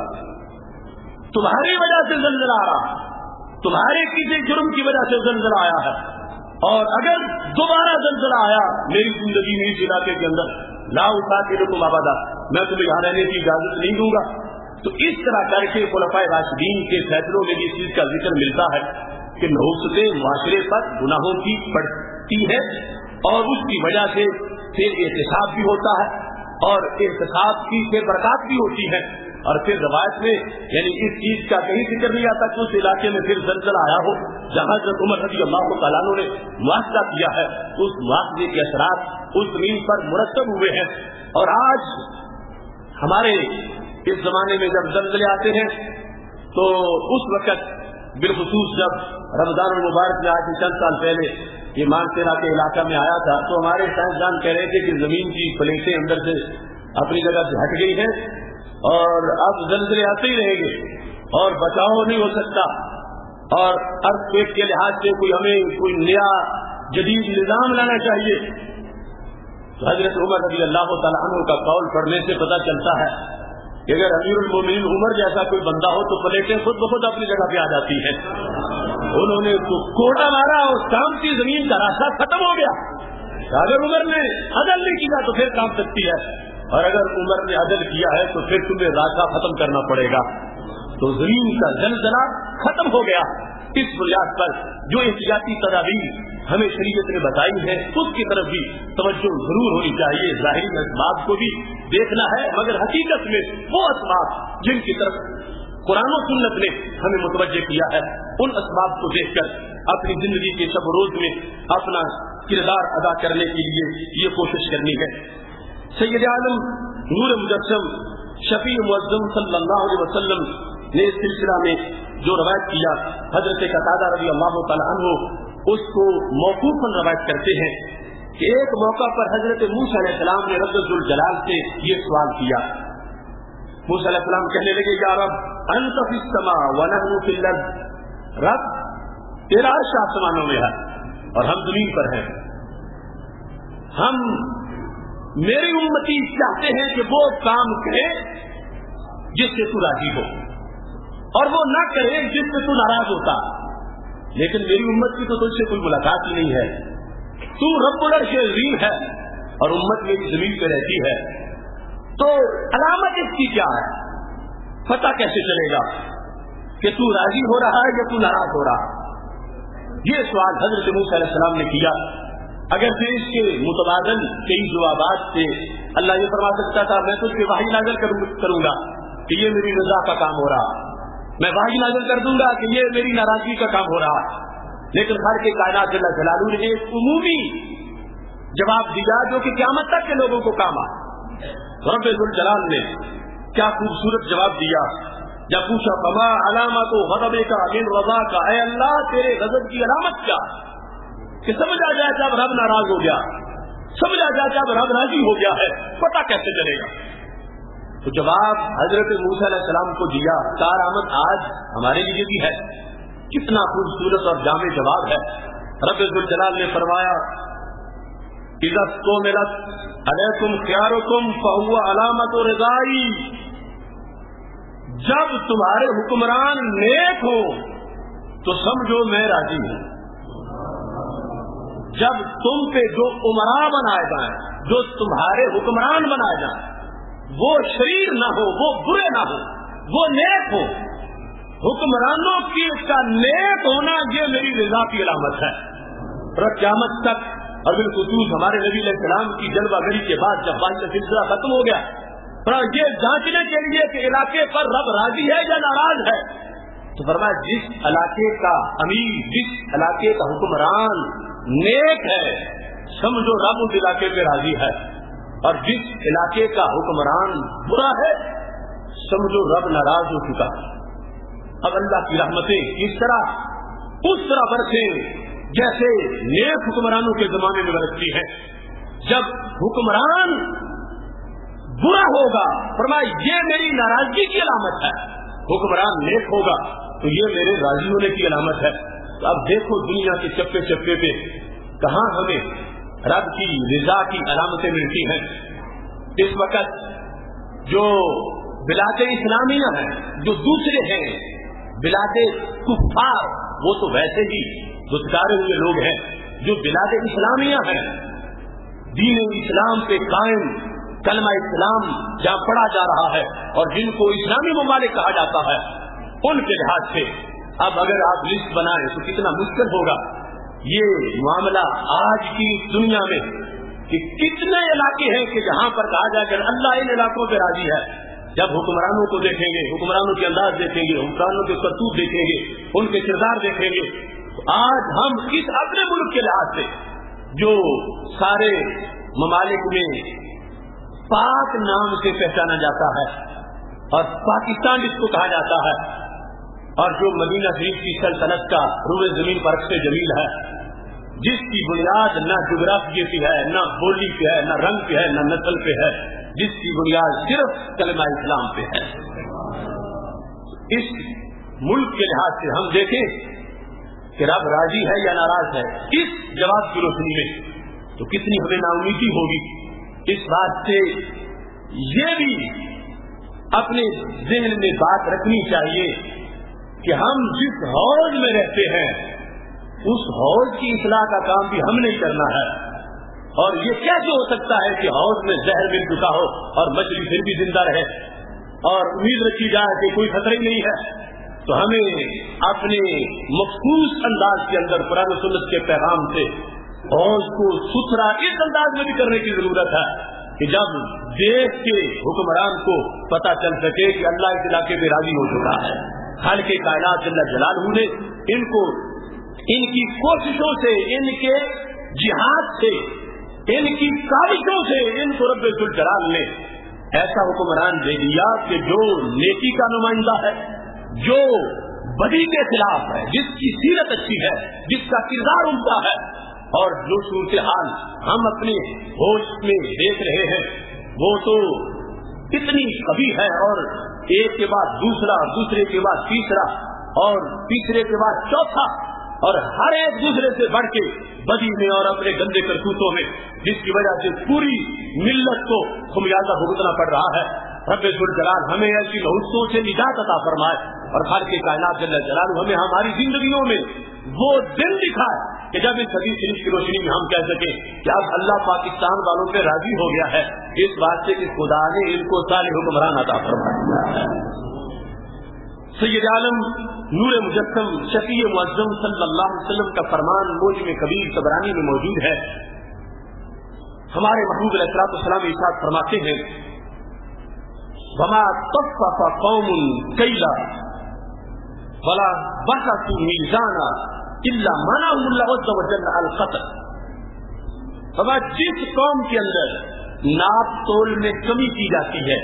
تمہاری وجہ سے زلزلہ آ رہا, تمہارے کسی جرم کی وجہ سے زلزلہ آیا ہے, اور اگر دوبارہ زلزلہ آیا میری زندگی میں اس علاقے کے اندر لا اساکنکم ابدا, میں تمہیں یہاں رہنے کی اجازت نہیں دوں گا. تو اس طرح کر کے خلفائے راشدین کے فیصلوں میں بھی اس چیز کا ذکر ملتا ہے کہ نحوستیں معاشرے پر گناہوں کی بڑھتی ہے, اور اس کی وجہ سے پھر احتساب بھی ہوتا ہے, اور احتساب کی سے برکات بھی ہوتی ہے. اور پھر روایت میں یعنی اس چیز کا کہیں ذکر نہیں آتا کہ اس علاقے میں پھر زلزلہ آیا ہو جہاں حضرت عمر رضی اللہ تعالیٰ عنہ نے مواخذہ کیا ہے, اس مواخذے کے اثرات اس زمین پر مرتب ہوئے ہیں. اور آج ہمارے اس زمانے میں جب زلزلے آتے ہیں تو اس وقت بالخصوص جب رمضان المبارک میں آج سے چند سال پہلے یہ مانسیرا کے علاقہ میں آیا تھا تو ہمارے سائنسدان کہہ رہے تھے کہ زمین کی پلیٹیں اندر سے اپنی جگہ سے ہٹ گئی ہیں اور اب زلزلے آتے ہی رہیں گے اور بچاؤ نہیں ہو سکتا, اور ارتھ کے لحاظ سے ہمیں کوئی نیا جدید نظام لانا چاہیے. تو حضرت عمر رضی اللہ تعالیٰ عنہ کا قول پڑھنے سے پتہ چلتا ہے کہ اگر امیر المومنین عمر جیسا کوئی بندہ ہو تو پلیٹیں خود بخود اپنی جگہ پہ آ جاتی ہیں. انہوں نے تو کوڑا مارا اور کامتی زمین کا راستہ ختم ہو گیا. اگر عمر نے عدل نہیں کیا تو پھر کام سکتی ہے, اور اگر عمر نے عدل کیا ہے تو پھر تمہیں راستہ ختم کرنا پڑے گا. تو زمین کا زلزلہ ختم ہو گیا. اس بنیاد پر جو احتیاطی تدابیر ہمیں شریعت نے بتائی ہے اس کی طرف بھی توجہ ضرور ہونی چاہیے. ظاہری اسباب کو بھی دیکھنا ہے مگر حقیقت میں وہ اسباب جن کی طرف قرآن و سنت نے ہمیں متوجہ کیا ہے ان اسباب کو دیکھ کر اپنی زندگی کے شب و روز میں اپنا کردار ادا کرنے کے لیے یہ کوشش کرنی ہے. سید عالم نور مجسم شفیع معظم صلی اللہ علیہ وسلم نے اس سلسلہ میں جو روایت کیا حضرت قتادہ رضی اللہ تعالی عنہ اس کو موقوفاً روایت کرتے ہیں کہ ایک موقع پر حضرت موسیٰ علیہ السلام نے رب ذوالجلال سے یہ سوال کیا. موسیٰ علیہ السلام کہنے لگے یا رب انت فی السماء ونحن فی الارض, رب تیرا عرش آسمانوں میں ہے اور ہم زمین پر ہیں. ہم میری امتی چاہتے ہیں کہ وہ کام کرے جس سے تو راضی ہو اور وہ نہ کرے جس سے تو ناراض ہوتا, لیکن میری امت کی تو تجھ سے کوئی ملاقات ہی نہیں ہے. تو رب العرش عظیم ہے اور امت میری زمین پہ رہتی ہے, تو علامت اس کی کیا ہے, پتہ کیسے چلے گا کہ تو راضی ہو رہا ہے یا تو ناراض ہو رہا. یہ سوال حضرت موسیٰ علیہ السلام نے کیا اگر سے اس کے متبادل کئی جوابات سے اللہ یہ فرما سکتا تھا میں تجھ پہ وحی نازل کروں گا کہ یہ میری رضا کا کام ہو رہا، میں وحی نازل کر دوں گا کہ یہ میری ناراضگی کا کام ہو رہا، لیکن خالق کائنات جل جلالہ نے ایک عمومی جواب دیا جو کہ قیامت تک کے لوگوں کو کام آ۔ رب ذوالجلال نے کیا خوبصورت جواب دیا جب پوچھا فما علامت غضبک من رضاک، اے اللہ تیرے غضب کی علامت کیا؟ کہ سمجھ آ جائے جب رب ناراض ہو گیا، سمجھ آ جائے جب رب راضی ہو گیا ہے، پتہ کیسے چلے گا؟ تو جواب حضرت موسیٰ علیہ السلام کو دیا، کارآمد آج ہمارے لیے بھی ہے۔ کتنا خوبصورت اور جامع جواب ہے۔ رب ذوالجلال نے فرمایا اذا استملت علیکم خیارکم فہو علامت رضائی، جب تمہارے حکمران نیک ہو تو سمجھو میں راضی ہوں۔ جب تم پہ جو امراء بنائے جائیں، جو تمہارے حکمران بنائے جائیں، وہ شریر نہ ہو، وہ برے نہ ہو، وہ نیک ہو، حکمرانوں کی کا نیک ہونا یہ میری رضا کی علامت ہے۔ اور قیامت تک اور بالخصوص ہمارے نبی علیہ السلام کی جلوہ گری کے بعد جب بات کا سلسلہ ختم ہو گیا، یہ جانچنے کے لیے کہ علاقے پر رب راضی ہے یا ناراض ہے، تو فرمایا جس علاقے کا امیر، جس علاقے کا حکمران نیک ہے سمجھو رب اس علاقے پہ راضی ہے، اور جس علاقے کا حکمران برا ہے سمجھو رب ناراض ہو چکا ہے۔ اب اللہ کی رحمتیں اس طرح برسیں جیسے نیک حکمرانوں کے زمانے میں برستی ہے۔ جب حکمران برا ہوگا فرمایا یہ میری ناراضگی کی علامت ہے، حکمران نیک ہوگا تو یہ میرے راضی ہونے کی علامت ہے۔ تو اب دیکھو دنیا کے چپے چپے پہ کہاں ہمیں رب کی رضا کی علامتیں ملتی ہیں۔ اس وقت جو بلاد اسلامیہ ہیں، جو دوسرے ہیں بلاد کفار، وہ تو ویسے ہی گزارے ہوئے لوگ ہیں، جو بلاد اسلامیہ ہیں، دین اسلام پہ قائم، کلمہ اسلام جہاں پڑھا جا رہا ہے اور جن کو اسلامی ممالک کہا جاتا ہے، ان کے لحاظ سے اب اگر آپ لسٹ بنائیں تو کتنا مشکل ہوگا یہ معاملہ آج کی دنیا میں کہ کتنے علاقے ہیں کہ جہاں پر کہا جائے کہ اللہ ان علاقوں پہ راضی ہے۔ جب حکمرانوں کو دیکھیں گے، حکمرانوں کے انداز دیکھیں گے، حکمرانوں کے کرتوت دیکھیں گے، ان کے کردار دیکھیں گے، تو آج ہم اس اپنے ملک کے لحاظ سے جو سارے ممالک میں پاک نام سے پہچانا جاتا ہے اور پاکستان جس کو کہا جاتا ہے، اور جو مدینہ شریف کی سلطنت کا روئے زمین پر عکس جمیل ہے، جس کی بنیاد نہ جغرافیے کی ہے، نہ بولی پہ ہے، نہ رنگ پہ ہے، نہ نسل پہ ہے، جس کی بنیاد صرف کلمہ اسلام پہ ہے، اس ملک کے لحاظ سے ہم دیکھیں کہ رب راضی ہے یا ناراض ہے۔ اس جواب کی روشنی میں تو کتنی ہمیں نا امیدی ہوگی۔ اس بات سے یہ بھی اپنے ذہن میں بات رکھنی چاہیے کہ ہم جس حوض میں رہتے ہیں اس حوض کی اصلاح کا کام بھی ہم نے کرنا ہے، اور یہ کیسے ہو سکتا ہے کہ حوض میں زہر مل چکا ہو اور مچھلی پھر بھی زندہ رہے اور امید رکھی جائے کہ کوئی خطرہ ہی نہیں ہے۔ تو ہمیں اپنے مخصوص انداز کے اندر قرآن و سنت کے پیغام سے حوض کو ستھرا اس انداز میں بھی کرنے کی ضرورت ہے کہ جب دیش کے حکمران کو پتہ چل سکے کہ اللہ اس علاقے پہ راضی ہو چکا ہے، خالق کائنات جل جلالہ نے ان کو ان کی کوششوں سے، ان کے جہاد سے، ان کی کاوشوں سے ان کو رب ذوالجلال نے ایسا حکمران دے دیا کہ جو نیکی کا نمائندہ ہے، جو بدی کے خلاف ہے، جس کی سیرت اچھی ہے، جس کا کردار عمدہ ہے، اور جو صورتحال ہم اپنے ہوش میں دیکھ رہے ہیں وہ تو اتنی قبیح ہے، اور ایک کے بعد دوسرا، دوسرے کے بعد تیسرا، اور تیسرے کے بعد چوتھا، اور ہر ایک دوسرے سے بڑھ کے بدی میں اور اپنے گندے کرتوتوں میں، جس کی وجہ سے پوری ملت کو خمیازہ بھگتنا پڑ رہا ہے۔ رب ذوالجلال ہمیں ایسی نحوستوں سے نجات عطا فرمائے، اور خالق کائنات جل جلالہ ہمیں ہماری زندگیوں میں وہ دن دکھائے کہ جب اس حدیث شریف کی روشنی میں ہم کہہ سکیں کہ اب اللہ پاکستان والوں پہ راضی ہو گیا ہے، اس بات سے کہ خدا نے ان کو صالح حکمران عطا فرمایا ہے۔ سید عالم نور مجسم شفیع معظم صلی اللہ علیہ وسلم کا فرمان موجم کبیر طبرانی میں موجود ہے ہمارے محبوب علیہ الصلوۃ والسلام ارشاد فرماتے ہیں وما طفف قوم کیلا ولا بحثوا میزانا الا منعهم الله عز وجل القتل. فرمایا جس قوم کے اندر ناپ تول میں کمی کی جاتی ہے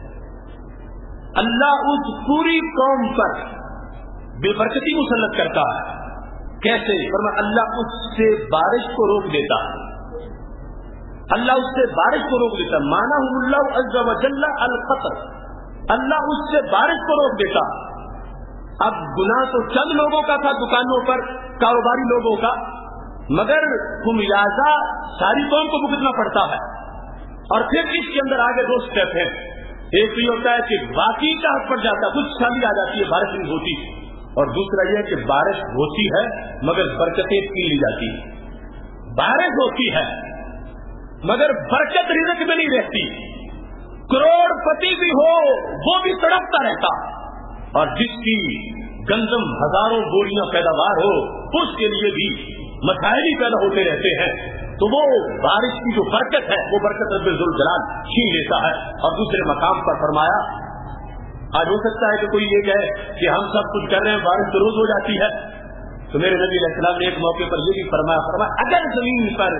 اللہ اس پوری قوم پر بے برکتی مسلط کرتا ہے. کیسے؟ فرمایا اللہ اس سے بارش کو روک دیتا ہے. اللہ اس سے بارش کو روک دیتا. مانا اللہ عز وجل القطر. اللہ اس سے بارش کو روک دیتا. اب گناہ تو چند لوگوں کا تھا دکانوں پر کاروباری لوگوں کا, مگر خمیازہ ساری قوم کو بھگتنا پڑتا ہے. اور پھر اس کے اندر آگے دو سٹیپ ہیں. ایک یہ ہوتا ہے کہ باقی کا حق پڑ جاتا ہے, کچھ سالی آ جاتی ہے, بارش نہیں ہوتی. اور دوسرا یہ کہ بارش ہوتی ہے مگر برکتیں پی لی جاتی ہے. بارش ہوتی ہے مگر برکت رزق میں نہیں رہتی. کروڑ پتی بھی ہو وہ بھی تڑپتا رہتا, اور جس کی گندم ہزاروں بوریاں پیداوار ہو اس کے لیے بھی مسائل ہی پیدا ہوتے رہتے ہیں. تو وہ بارش کی جو برکت ہے وہ برکت رب ذوالجلال چھین لیتا ہے. اور دوسرے مقام پر فرمایا آج ہو سکتا ہے کہ کوئی یہ کہے کہ ہم سب کچھ کر رہے ہیں, بارش تو روز ہو جاتی ہے. تو میرے نبی علیہ السلام نے ایک موقع پر یہ بھی فرمایا اگر زمین پر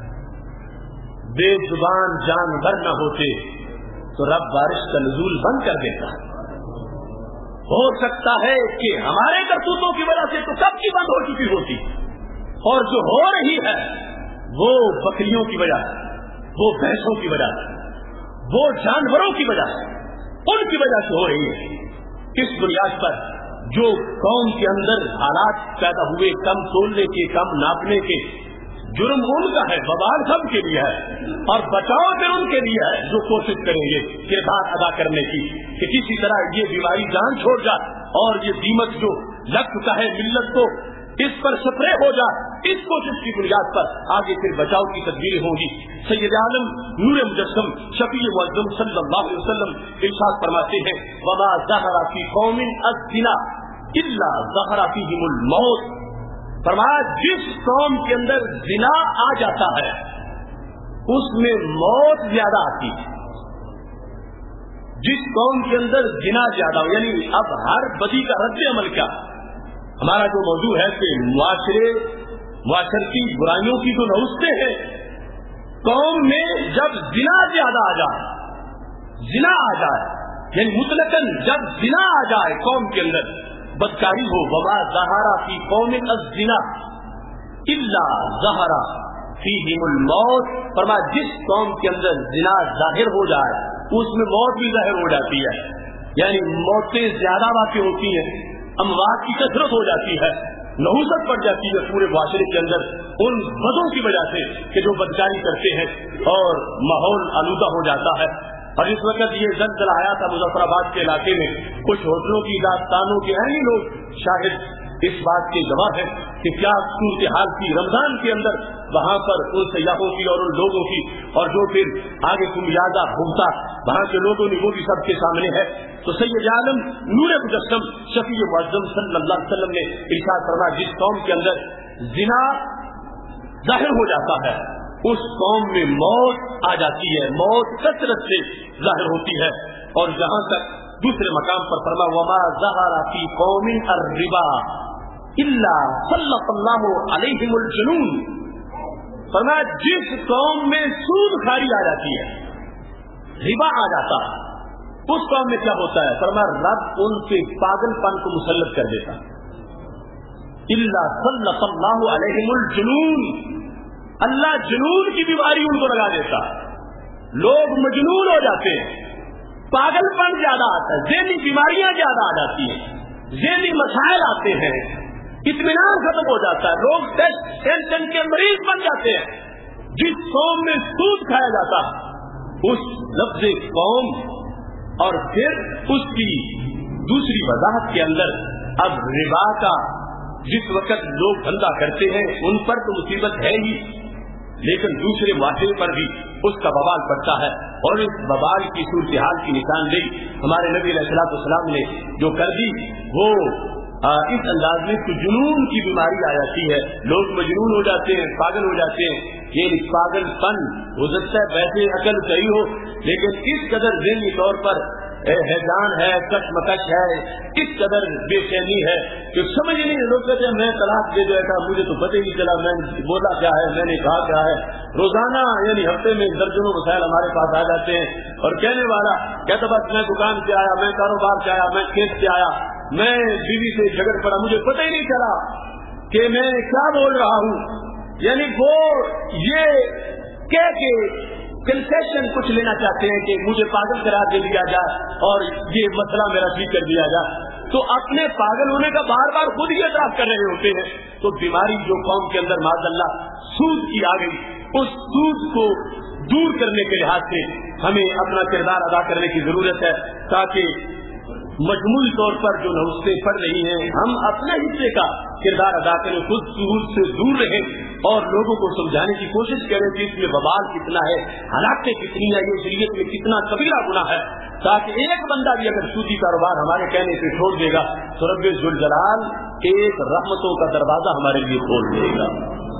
بے زبان جانور نہ ہوتے تو رب بارش کا نزول بند کر دیتا. ہو سکتا ہے کہ ہمارے کرتوتوں کی وجہ سے تو سب کی بند ہو چکی ہوتی, اور جو ہو رہی ہے وہ بکریوں کی وجہ سے, وہ بھینسوں کی وجہ سے, وہ جانوروں کی وجہ سے, ان کی وجہ سے ہو رہی ہے. اس بنیاد پر جو قوم کے اندر حالات پیدا ہوئے کم تولنے کے, کم ناپنے کے, جرم ان کا ہے, وبال سب کے لیے ہے, اور بچاؤ پھر ان کے لیے ہے جو کوشش کریں گے کردار ادا کرنے کی کہ کسی طرح یہ بیماری جان چھوڑ جائے اور یہ دیمک جو لگ چکا ہے ملت کو اس پر سپرے ہو جائے. اس کوشش کی بنیاد پر آگے پھر بچاؤ کی تدبیریں ہوں گی. سید عالم نور مجسم شفیع معظم صلی اللہ علیہ وسلم ارشاد فرماتے ہیں وما ظہر فی قوم الزنا الا ظہر فیہم الموت. فرمایا جس قوم کے اندر زنا آ جاتا ہے اس میں موت زیادہ آتی ہے. جس قوم کے اندر زنا زیادہ ہو, یعنی اب ہر بدی کا رد عمل کیا, ہمارا جو موضوع ہے کہ معاشرتی برائیوں کی جو نوستے ہیں, قوم میں جب زنا زیادہ آ جائے, زنا آ جائے یعنی مطلقاً جب زنا آ جائے قوم کے اندر, بدکاری ہو, وما ظہر فی قوم الزنا الا ظہر فیہم الموت. فرمایا جس قوم کے اندر زنا ظاہر ہو جائے اس میں موت بھی ظاہر ہو جاتی ہے, یعنی موتیں زیادہ واقع ہوتی ہیں, اموات کی کثرت ہو جاتی ہے, نحوست پڑ جاتی ہے پورے معاشرے کے اندر ان بدوں کی وجہ سے کہ جو بدکاری کرتے ہیں, اور ماحول آلودہ ہو جاتا ہے. اور اس وقت یہ زلزلہ آیا تھا مظفر آباد کے علاقے میں, کچھ ہوٹلوں کی داستانوں کے اہم لوگ شاہد اس بات کے گواہ ہیں کہ کیا صورتحال تھی رمضان کے اندر وہاں پر ان سیاحوں کی اور ان لوگوں کی, اور جو پھر آگے خمیازہ بھگتا وہاں کے لوگوں نے وہ بھی سب کے سامنے ہے. تو سید عالم نور مجسم شفیع معظم صلی اللہ علیہ وسلم نے ارشاد فرمایا جس قوم کے اندر زنا ظاہر ہو جاتا ہے اس قوم میں موت آ جاتی ہے, موت کثرت سے ظاہر ہوتی ہے. اور جہاں تک دوسرے مقام پر فرمایا وما ظہر فی قوم الربا الا سلط اللہ علیہم الجنون. فرمایا جس قوم میں سود کھاری آ جاتی ہے, ربا آ جاتا ہے, اس قوم میں کیا ہوتا ہے؟ فرمایا رب ان کے پاگل پن کو مسلط کر دیتا. الا سلط اللہ علیہم الجنون, اللہ جنون کی بیماری ان کو لگا دیتا. لوگ مجنون ہو جاتے ہیں, پاگل پن زیادہ آتا ہے, ذہنی بیماریاں زیادہ آ جاتی ہیں, ذہنی مسائل آتے ہیں, اطمینان ختم ہو جاتا ہے, لوگ ٹینشن کے مریض بن جاتے ہیں. جس قوم میں سود کھایا جاتا اس لفظ قوم اور پھر اس کی دوسری وضاحت کے اندر اب ربا کا جس وقت لوگ دھندا کرتے ہیں ان پر تو مصیبت ہے ہی, لیکن دوسرے معاشرے پر بھی اس کا بوال پڑتا ہے. اور اس بوال کی صورتحال کی نشاندہی ہمارے نبی علیہ الصلوۃ والسلام نے جو کر دی وہ اس انداز میں تو جنون کی بیماری آ جاتی ہے, لوگ مجنون ہو جاتے ہیں, پاگل ہو جاتے ہیں. یہ پاگل پن ہو سکتا ہے، ویسے عقل صحیح ہو لیکن اس قدر ذہنی طور پر حیران ہے، کشمکش ہے، اس قدر بے چینی ہے کہ سمجھ نہیں، لوگ کہتے ہیں میں طلاق دے دیا تھا، مجھے تو پتہ ہی نہیں چلا میں نے بولا کیا ہے، میں نے کہا کیا ہے۔ روزانہ یعنی ہفتے میں درجنوں مسائل ہمارے پاس آ جاتے ہیں اور کہنے والا کہتا بس میں دکان سے آیا، میں کاروبار سے آیا، میں کھیت سے آیا، میں بیوی سے جھگڑ پڑا، مجھے پتہ ہی نہیں چلا کہ میں کیا بول رہا ہوں۔ یعنی وہ یہ کہہ کے کنسیشن کچھ لینا چاہتے ہیں کہ مجھے پاگل قرار دے دیا جائے اور یہ مسئلہ میرا ٹھیک کر دیا جائے، تو اپنے پاگل ہونے کا بار بار خود ہی اعتراف کر رہے ہوتے ہیں۔ تو بیماری جو قوم کے اندر معاذ اللہ سود کی آ گئی، اس سود کو دور کرنے کے لحاظ سے ہمیں اپنا کردار ادا کرنے کی ضرورت ہے تاکہ مجموعی طور پر جو نوسطے پڑ رہی ہیں ہم اپنے حصے کا کردار ادا کریں، خود سود سے دور رہیں اور لوگوں کو سمجھانے کی کوشش کریں کہ اس میں وبال کتنا ہے، ہلاکتیں کتنی ہے، یہ شریعت میں کتنا کبیرہ گناہ ہے، تاکہ ایک بندہ بھی اگر سودی کاروبار ہمارے کہنے سے چھوڑ دے گا تو رب ذوالجلال ایک رحمتوں کا دروازہ ہمارے لیے کھول دے گا۔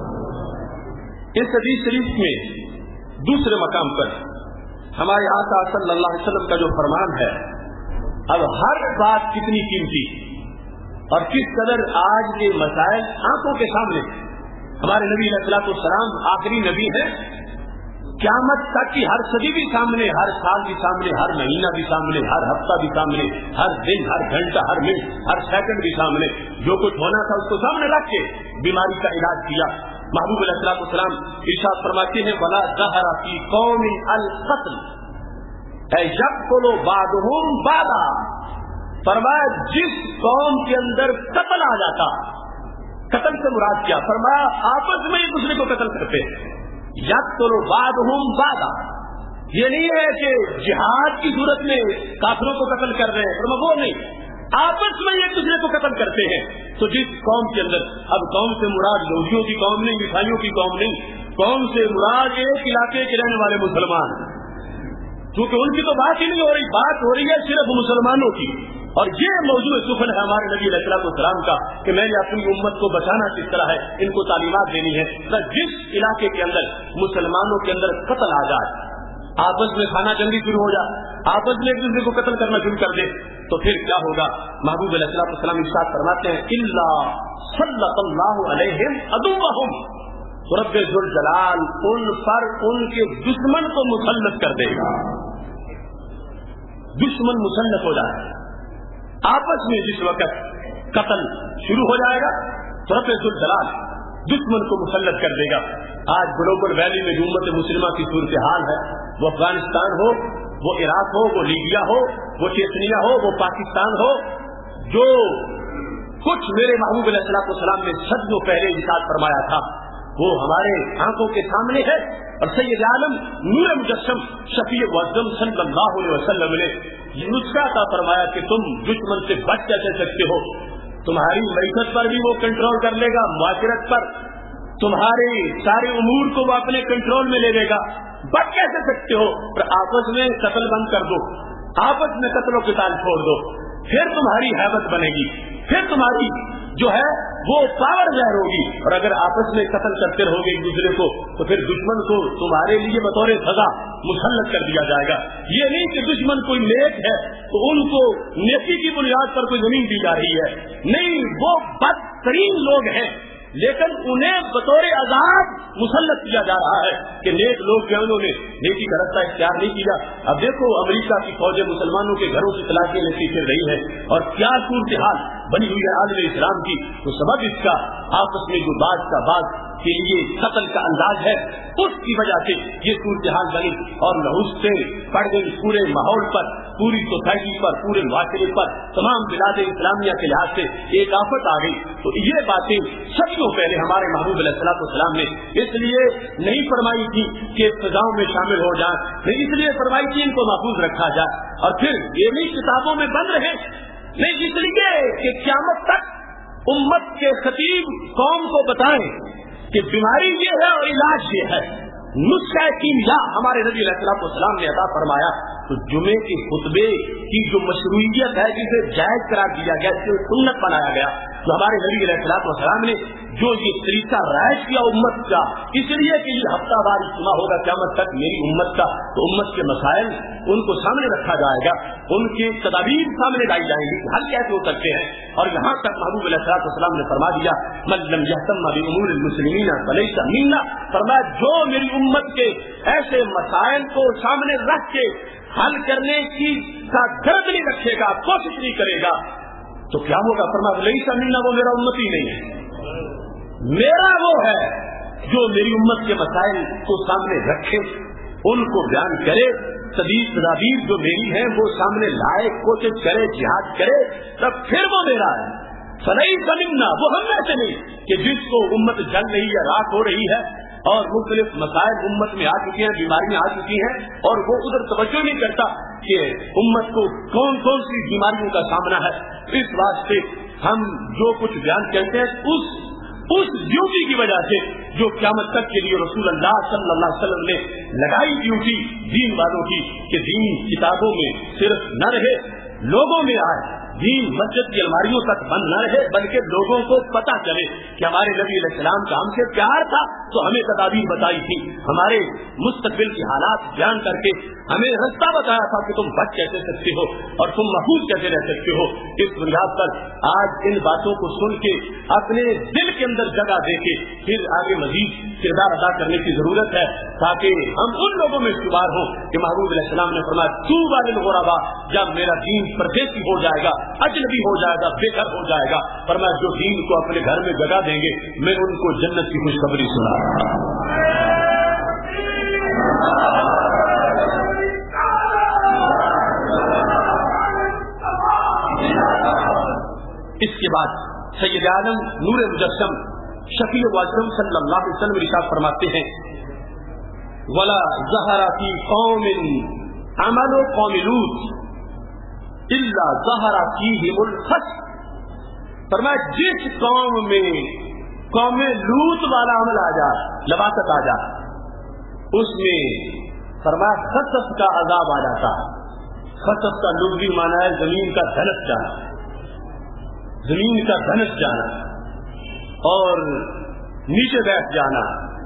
اس حدیث شریف میں دوسرے مقام پر ہمارے آقا صلی اللہ علیہ وسلم کا جو فرمان ہے، اب ہر بات کتنی قیمتی اور کس قدر آج کے مسائل آنکھوں کے سامنے، ہمارے نبی علیہ الصلوۃ والسلام آخری نبی ہیں، قیامت تک کی ہر صدی بھی سامنے، ہر سال بھی سامنے، ہر مہینہ بھی سامنے، ہر ہفتہ بھی سامنے، ہر دن، ہر گھنٹہ، ہر منٹ، ہر سیکنڈ بھی سامنے، جو کچھ ہونا تھا اس کو سامنے رکھ کے بیماری کا علاج کیا۔ محبوب علیہ الصلوۃ والسلام ارشاد فرماتے ہیں وَلَا ظَهَرَ فِي قَوْمٍ الْقَتْلُ يَقْتُلُ بَعْضُهُمْ بَعْضًا، فرمایا جس قوم کے اندر قتل آ جاتا، قتل سے مراد کیا؟ فرمایا آپس میں ایک دوسرے کو قتل کرتے ہیں۔ یقتل بعضهم بعضا، یہ نہیں ہے کہ جہاد کی صورت میں کافروں کو قتل کر رہے ہیں، فرمایا وہ نہیں، آپس میں ایک دوسرے کو قتل کرتے ہیں۔ تو جس قوم کے اندر، اب قوم سے مراد یہودیوں کی قوم نہیں، عیسائیوں کی قوم نہیں، قوم سے مراد ایک علاقے کے رہنے والے مسلمان، کیونکہ ان کی تو بات ہی نہیں ہو رہی، بات ہو رہی ہے صرف مسلمانوں کی۔ اور یہ موضوع سخن ہے ہمارے نبی علیہ الصلوۃ والسلام کا کہ میں نے اپنی امت کو بچانا کس طرح ہے، ان کو تعلیمات دینی ہے۔ جس علاقے کے اندر مسلمانوں کے اندر قتل آ جائے، آپس میں خانہ جنگی شروع ہو جائے، آپس میں ایک دوسرے کو قتل کرنا شروع کر دے، تو پھر کیا ہوگا؟ محبوب علیہ الصلوۃ والسلام ارشاد فرماتے ہیں الا سلط اللہ علیہم عدوہم، رب ذوالجلال ان پر ان کے دشمن کو مسلط کر دے گا۔ دشمن مسلط ہو جائے، آپس میں جس وقت قتل شروع ہو جائے گا تو رب ذوالجلال دشمن کو مسلط کر دے گا۔ آج گلوبل ویلی میں جو امت مسلمہ کی صورتحال ہے، وہ افغانستان ہو، وہ عراق ہو، وہ لیبیا ہو، وہ چیچنیا ہو، وہ پاکستان ہو، جو کچھ میرے محبوب علیہ الصلوۃ والسلام نے صدیوں پہلے ارشاد فرمایا تھا وہ ہمارے آنکھوں کے سامنے ہے، اور سید عالم نور مجسم شفیع معظم صلی اللہ علیہ وسلم نے یہ نسخہ عطا فرمایا کہ تم دشمن سے بچ کیسے سکتے ہو، تمہاری معیشت پر بھی وہ کنٹرول کر لے گا، معاشرت پر، تمہارے سارے امور کو وہ اپنے کنٹرول میں لے لے گا، بچ کیسے سکتے ہو؟ پر آپس میں قتل بند کر دو، آپس میں قتل و قتال چھوڑ دو، پھر تمہاری ہیبت بنے گی، پھر تمہاری جو ہے وہ پاور ظاہر ہوگی۔ اور اگر آپس میں قتل کرتے رہو گے ایک دوسرے کو تو پھر دشمن کو تمہارے لیے بطور سزا مسلط کر دیا جائے گا۔ یہ نہیں کہ دشمن کوئی نیک ہے تو ان کو نیکی کی بنیاد پر کوئی زمین دی جا رہی ہے، نہیں، وہ بدترین لوگ ہیں لیکن انہیں بطور عذاب مسلط کیا جا رہا ہے کہ نیک لوگ جو انہوں نے نیکی کا راستہ اختیار نہیں کیا۔ اب دیکھو امریکہ کی فوجیں مسلمانوں کے گھروں کی تلاشی لیتی پھر رہی ہے اور کیا صورتحال بنی ہوئی ہے عالم اسلام کی، تو سبب اس کا آپس میں جو بعض کا بعض کے لیے قتل کا انداز ہے، اس کی وجہ سے یہ صورتحال بنی اور نحوستیں پڑ گئی پورے ماحول پر، پوری سوسائٹی پر، پورے معاشرے پر، تمام بلاد اسلامیہ کے لحاظ سے ایک آفت آ گئی۔ تو یہ باتیں صدیوں پہلے ہمارے محبوب علیہ الصلوۃ والسلام نے اس لیے نہیں فرمائی تھی کہ فضاؤں میں شامل ہو جائیں، نہیں اس لیے فرمائی تھی ان کو محفوظ رکھا جائے، اور پھر یہ نہیں کتابوں میں بند رہے، نہیں اس لیے کہ قیامت تک امت کے خطیب قوم کو بتائیں کہ بیماری یہ ہے اور علاج یہ ہے، نسخہ کیمیا ہمارے نبی علیہ الصلوۃ والسلام نے عطا فرمایا۔ تو جمعے کے خطبے کی جو مشروعیت ہے جسے جائز قرار دیا گیا، جسے سنت بنایا گیا، تو ہمارے نبی علیہ السلام نے جو یہ طریقہ رائج کیا امت کا، اس لیے کہ یہ ہفتہ وار اجتماع ہوگا قیامت تک میری امت کا، تو امت کے مسائل ان کو سامنے رکھا جائے گا، ان کی تدابیر سامنے لائی جائیں گی، حل کیسے ہو سکتے ہیں. اور یہاں تک محبوب علیہ السلام نے فرما دیا من لم یہتم بامور المسلمین فلیس منا، فرمایا جو میری امت کے ایسے مسائل کو سامنے رکھ کے حل کرنے کی درد نہیں رکھے گا، کوشش نہیں کرے گا، تو کیا ہوگا؟ فرمایا لیس منا، وہ میرا امت ہی نہیں ہے. میرا وہ ہے جو میری امت کے مسائل کو سامنے رکھے، ان کو بیان کرے، تدابیر جو میری ہیں وہ سامنے لائے، کوشش کرے، جہاد کرے، تب پھر وہ میرا ہے. فلیس منا، وہ ہم میں سے نہیں کہ جس کو امت جل رہی ہے، راک ہو رہی ہے اور مختلف مسائل امت میں آ چکے ہیں، بیماریاں آ چکی ہیں، اور وہ ادھر توجہ نہیں کرتا کہ امت کو کون کون سی بیماریوں کا سامنا ہے. اس واسطے ہم جو کچھ بیان کرتے ہیں اس ڈیوٹی کی وجہ سے جو قیامت تک کے لیے رسول اللہ صلی اللہ علیہ وسلم نے لگائی ڈیوٹی دین والوں کی، کہ دین کتابوں میں صرف نہ رہے، لوگوں میں آئے، دین مسجد کی الماریوں تک بند نہ رہے، بلکہ لوگوں کو پتہ چلے کہ ہمارے نبی علیہ السلام کا ہم سے پیار تھا تو ہمیں تدابیر بتائی تھی، ہمارے مستقبل کی حالات بیان کر کے ہمیں رستہ بتایا تھا کہ تم بچ کیسے سکتے ہو اور تم محفوظ کیسے رہ سکتے ہو. اس بنیاد پر آج ان باتوں کو سن کے اپنے دل کے اندر جگہ دے کے پھر آگے مزید کردار ادا کرنے کی ضرورت ہے، تاکہ ہم ان لوگوں میں شمار ہوں کہ محبوب علیہ السلام نے فرمایا طوبی للغرباء، جب میرا دین پردیسی ہو جائے گا، اجنبی ہو جائے گا، بے گھر ہو جائے گا، فرمایا جو دین کو اپنے گھر میں جگہ دیں گے میں ان کو جنت کی خوشخبری سنا. اس کے بعد سید عالم نور مجسم شفیع معظم صلی اللہ علیہ وسلم ارشاد فرماتے ہیں ولا ظہر فی قوم عمل قوم لوط الا ظہر فیہم الخسف. فرمایا جس قوم میں قوم لوط والا عمل آ جائے، لباست آ جائے، اس میں فرمایا خسف کا عذاب آ جاتا ہے. خسف کا لغوی معنی ہے زمین کا دھنس جانا، زمین کا دھنس جانا اور نیچے بیٹھ جانا.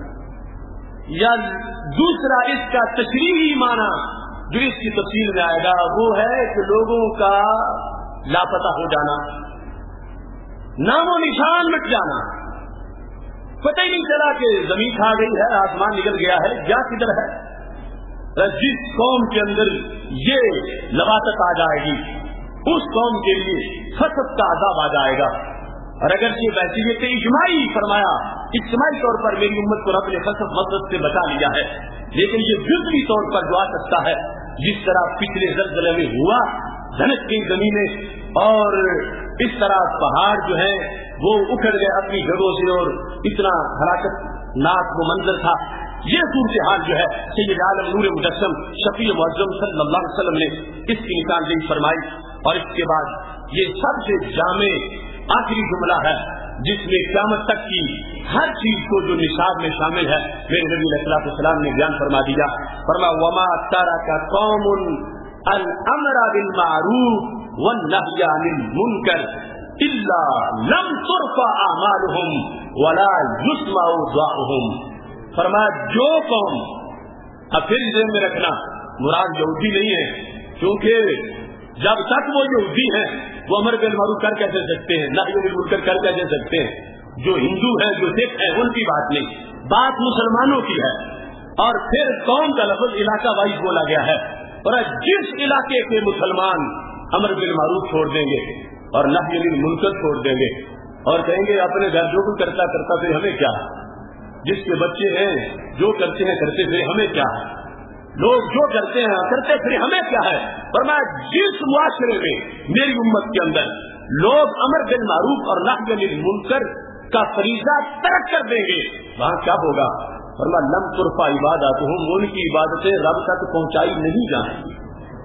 یا دوسرا اس کا تشریحی معنی جو اس کی تفصیل میں آئے گا وہ ہے کہ لوگوں کا لاپتہ ہو جانا، نام و نشان مٹ جانا، پتہ ہی نہیں چلا کہ زمین کھا گئی ہے، آسمان نکل گیا ہے، یا کدھر ہے. جس قوم کے اندر یہ لباست آ جائے گی اس قوم کے لیے خسف کا عذاب آ جائے گا. اور اگر یہ بحثیت اجماعی فرمایا، اجتماعی طور پر میری امت کو رب نے خسف مدد سے بچا لیا ہے، لیکن یہ جزوی طور پر جو آ سکتا ہے جس طرح پچھلے زلزلے میں ہوا، دھنس گئی زمینیں اور اس طرح پہاڑ جو ہے وہ اکھڑ گئے اپنی جگہوں سے اور اتنا ہلاکت ناک وہ منظر تھا. یہ صورتحال جو ہے سید عالم نور مجسم شفیع معظم صلی اللہ علیہ وسلم نے اس کی نشاندہی فرمائی. اور اس کے بعد یہ سب سے جامع آخری جملہ ہے جس میں قیامت تک کی ہر چیز کو جو نصاب میں شامل ہے میرے نبی علیہ السلام نے بیان فرما دیا. فرمایا وما ترک قوم الامر بالمعروف والنهي عن المنکر الا لم ترفع اعمالهم ولا يسمع دعاؤهم. فرمایا جو قوم، اب پھر ذہن میں رکھنا مراد یہودی نہیں ہے، کیونکہ جب تک وہ یہودی ہیں وہ امر بالمعروف کر کیسے سکتے ہیں، نہی عن المنکر کر کیسے سکتے ہیں. جو ہندو ہے جو سکھ ہے ان کی بات نہیں، بات مسلمانوں کی ہے. اور پھر قوم کا لفظ علاقہ وائز بولا گیا ہے، اور جس علاقے کے مسلمان امر بالمعروف چھوڑ دیں گے اور نہی عن المنکر چھوڑ دیں گے اور کہیں گے اپنے گھر جو بھی کرتا پھر ہمیں کیا ہے، جس کے بچے ہیں جو کرتے ہیں کرتے پھر ہمیں کیا ہے، لوگ جو کرتے ہیں کرتے پھر ہمیں کیا ہے. فرمایا جس معاشرے میں میری امت کے اندر لوگ امر بالمعروف اور نہی عن المنکر کا فریضہ ترک کر دیں گے وہاں کیا ہوگا. فرمایا لم ترفع عباداتهم، ان کی عبادتیں رب تک پہنچائی نہیں جائیں گی.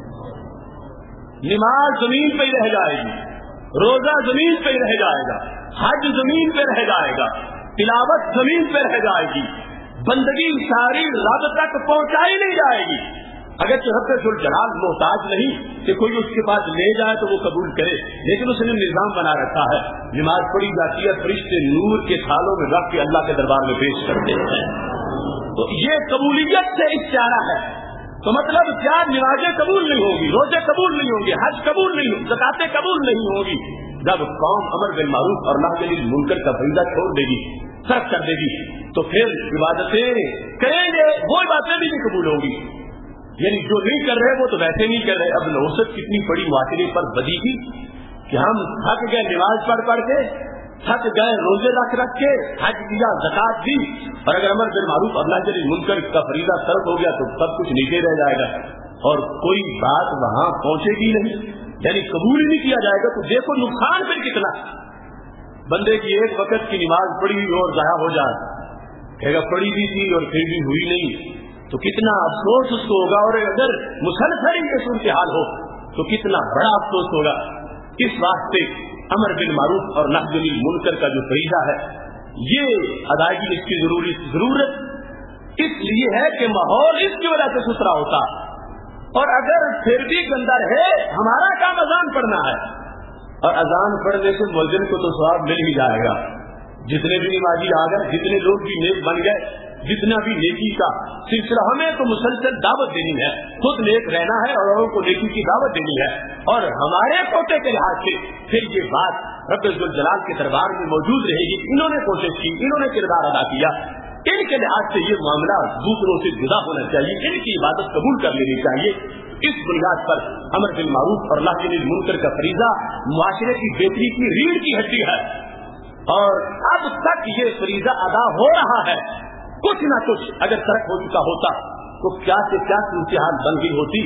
نماز زمین پہ ہی رہ جائے گی، روزہ زمین پہ ہی رہ جائے گا، حج زمین پہ رہ جائے گا، تلاوت زمین پہ رہ جائے گی، بندگی ساری رب تک پہنچائی نہیں جائے گی. اگرچہ رب ذوالجلال محتاج نہیں کہ کوئی اس کے پاس لے جائے تو وہ قبول کرے، لیکن اس نے نظام بنا رکھا ہے، نماز پڑھی جاتی ہے، فرشتے نور کے تھالوں میں رکھ کے اللہ کے دربار میں پیش کرتے ہیں، تو یہ قبولیت سے اشارہ ہے۔ تو مطلب کیا؟ نمازیں قبول نہیں ہوگی، روزے قبول نہیں ہوں گے، حج قبول نہیں ہوگی، زکاتیں قبول نہیں ہوگی جب قوم امر بالمعروف اور نہی عن المنکر کا فریضہ چھوڑ دے گی، ترک کر دے گی، تو پھر عبادتیں کریں گے وہ عبادتیں بھی نہیں قبول ہوں گی، یعنی جو نہیں کر رہے وہ تو ویسے نہیں کر رہے۔ اب نوسط کتنی بڑی معاشرے پر بدی تھی کہ ہم تھک گئے نماز پڑھ کے، تھک گئے روزے رکھ کے، حج کیا، زکات دی، اور اگر امر بالمعروف اور نہی عن المنکر کا فریضہ ترک ہو گیا تو سب کچھ نیچے رہ جائے گا اور کوئی بات وہاں پہنچے گی نہیں، یعنی قبول ہی نہیں کیا جائے گا۔ تو دیکھو نقصان پھر کتنا، بندے کی ایک وقت کی نماز پڑھی اور ضائع ہو جائے، کہے گا پڑھی بھی تھی اور پھر بھی ہوئی نہیں، تو کتنا افسوس اس کو ہوگا، اور اگر مسلسل یہ صورتحال ہو تو کتنا بڑا افسوس ہوگا۔ اس واسطے امر بالمعروف اور نہی عن المنکر کا جو فریضہ ہے یہ ادائیگی اس کی ضرورت اس لیے ہے کہ ماحول اس کی وجہ سے ستھرا ہوتا، اور اگر پھر بھی گندا رہے ہمارا کام اذان پڑھنا ہے، اور اذان پڑھنے سے مؤذن کو تو ثواب مل ہی جائے گا، جتنے بھی نمازی آ گئے، جتنے لوگ بھی نیک بن گئے، جتنا بھی نیکی کا سلسلہ، ہمیں تو مسلسل دعوت دینی ہے، خود نیک رہنا ہے اور لوگوں کو نیکی کی دعوت دینی ہے، اور ہمارے کوٹے کے لحاظ سے پھر یہ بات رب ذوالجلال کے دربار میں موجود رہے گی۔ انہوں نے کوشش کی، انہوں نے کردار ادا کیا، ان کے لحاظ سے یہ معاملہ دوسروں سے جدا ہونا چاہیے، ان کی عبادت قبول کر لینی چاہیے۔ اس بنیاد پر امر بالمعروف اور نہی عن المنکر کا فریضہ معاشرے کی بہتری کی ریڑھ کی ہڈی ہے، اور اب تک یہ فریضہ ادا ہو رہا ہے۔ کچھ نہ کچھ اگر ترک ہو چکا ہوتا تو کیا سے کیا صورتحال بن گئی ہوتی۔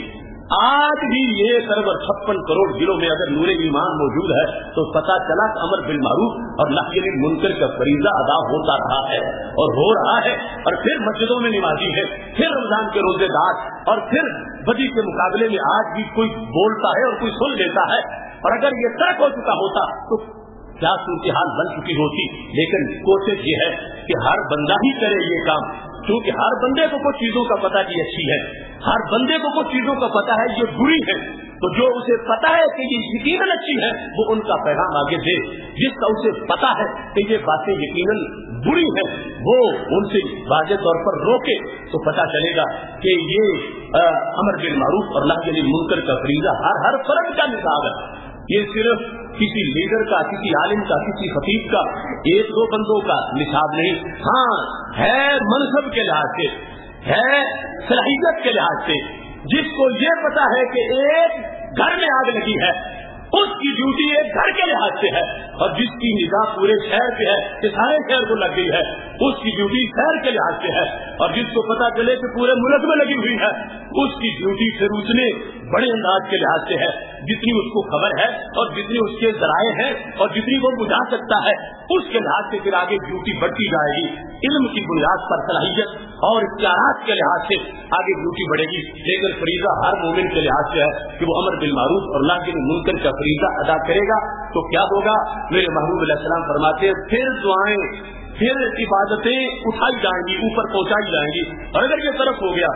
آج بھی 1.56 کروڑ دلوں میں اگر نور ایمان موجود ہے تو پتہ چلا کہ امر بالمعروف اور نہی عن المنکر کا فریضہ ادا ہوتا رہا ہے اور ہو رہا ہے، اور پھر مسجدوں میں نمازی ہے، پھر رمضان کے روزے دار، اور پھر بدی کے مقابلے میں آج بھی کوئی بولتا ہے اور کوئی سن لیتا ہے، اور اگر یہ ترک ہو چکا ہوتا تو کیا صورتحال بن چکی ہوتی۔ لیکن کوشش یہ ہے کہ ہر بندہ ہی کرے یہ کام، کیونکہ ہر بندے کو کچھ چیزوں کا پتہ کہ اچھی ہے، ہر بندے کو کچھ چیزوں کا پتہ ہے یہ بری ہے، تو جو اسے پتہ ہے کہ یہ یقیناً اچھی ہے وہ ان کا پیغام آگے دے، جس کا اسے پتہ ہے کہ یہ باتیں یقیناً بری ہیں وہ ان سے واضح طور پر روکے، تو پتہ چلے گا کہ یہ امر بالمعروف اور نہی عن المنکر کا فریضہ ہر فرد کا نصاب ہے۔ یہ صرف کسی لیڈر کا، کسی عالم کا، کسی خطیب کا، ایک دو بندوں کا نصاب نہیں، ہاں ہے منصب کے لحاظ سے، ہے صلاحیت کے لحاظ سے، جس کو یہ پتا ہے کہ ایک گھر میں آگ لگی ہے اس کی ڈیوٹی ایک گھر کے لحاظ سے ہے، اور جس کی نگاہ پورے شہر پہ ہے کہ سارے شہر کو لگ گئی ہے اس کی ڈیوٹی شہر کے لحاظ سے ہے، اور جس کو پتا چلے کہ پورے ملک میں لگی ہوئی ہے اس کی ڈیوٹی پھر اس نے بڑے انداز کے لحاظ سے ہے، جتنی اس کو خبر ہے اور جتنی اس کے ذرائع ہیں اور جتنی وہ بجھا سکتا ہے اس کے لحاظ سے پھر آگے ڈیوٹی بڑھتی جائے گی، علم کی بنیاد پر صلاحیت اور اختیارات کے لحاظ سے آگے ڈیوٹی بڑھے گی۔ لیکن فریضہ ہر مومن کے لحاظ سے ہے کہ وہ امر بالمعروف اور نہی عن المنکر کا فریضہ ادا کرے گا، تو کیا ہوگا؟ میرے محبوب علیہ السلام فرماتے ہیں پھر دعائیں، پھر عبادتیں اٹھائی جائیں گی، اوپر پہنچائی جائیں گی، اور اگر یہ طرف ہو گیا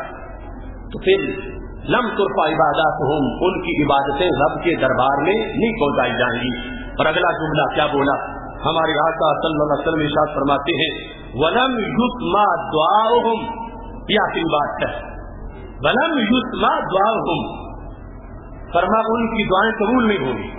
تو پھر لم ترفع عباداتہم، ان کی عبادتیں رب کے دربار میں نہیں پہنچائی جائیں گی۔ اور اگلا جملہ کیا بولا؟ ہمارے آقا صلی اللہ علیہ وسلم ارشاد فرماتے ہیں وَلَمْ يُسْمَعْ دُعَاؤُهُمْ، یہ آخری بات ہے، وَلَمْ يُسْمَعْ دُعَاؤُهُمْ، فرما ان کی دعائیں قبول نہیں ہوگی۔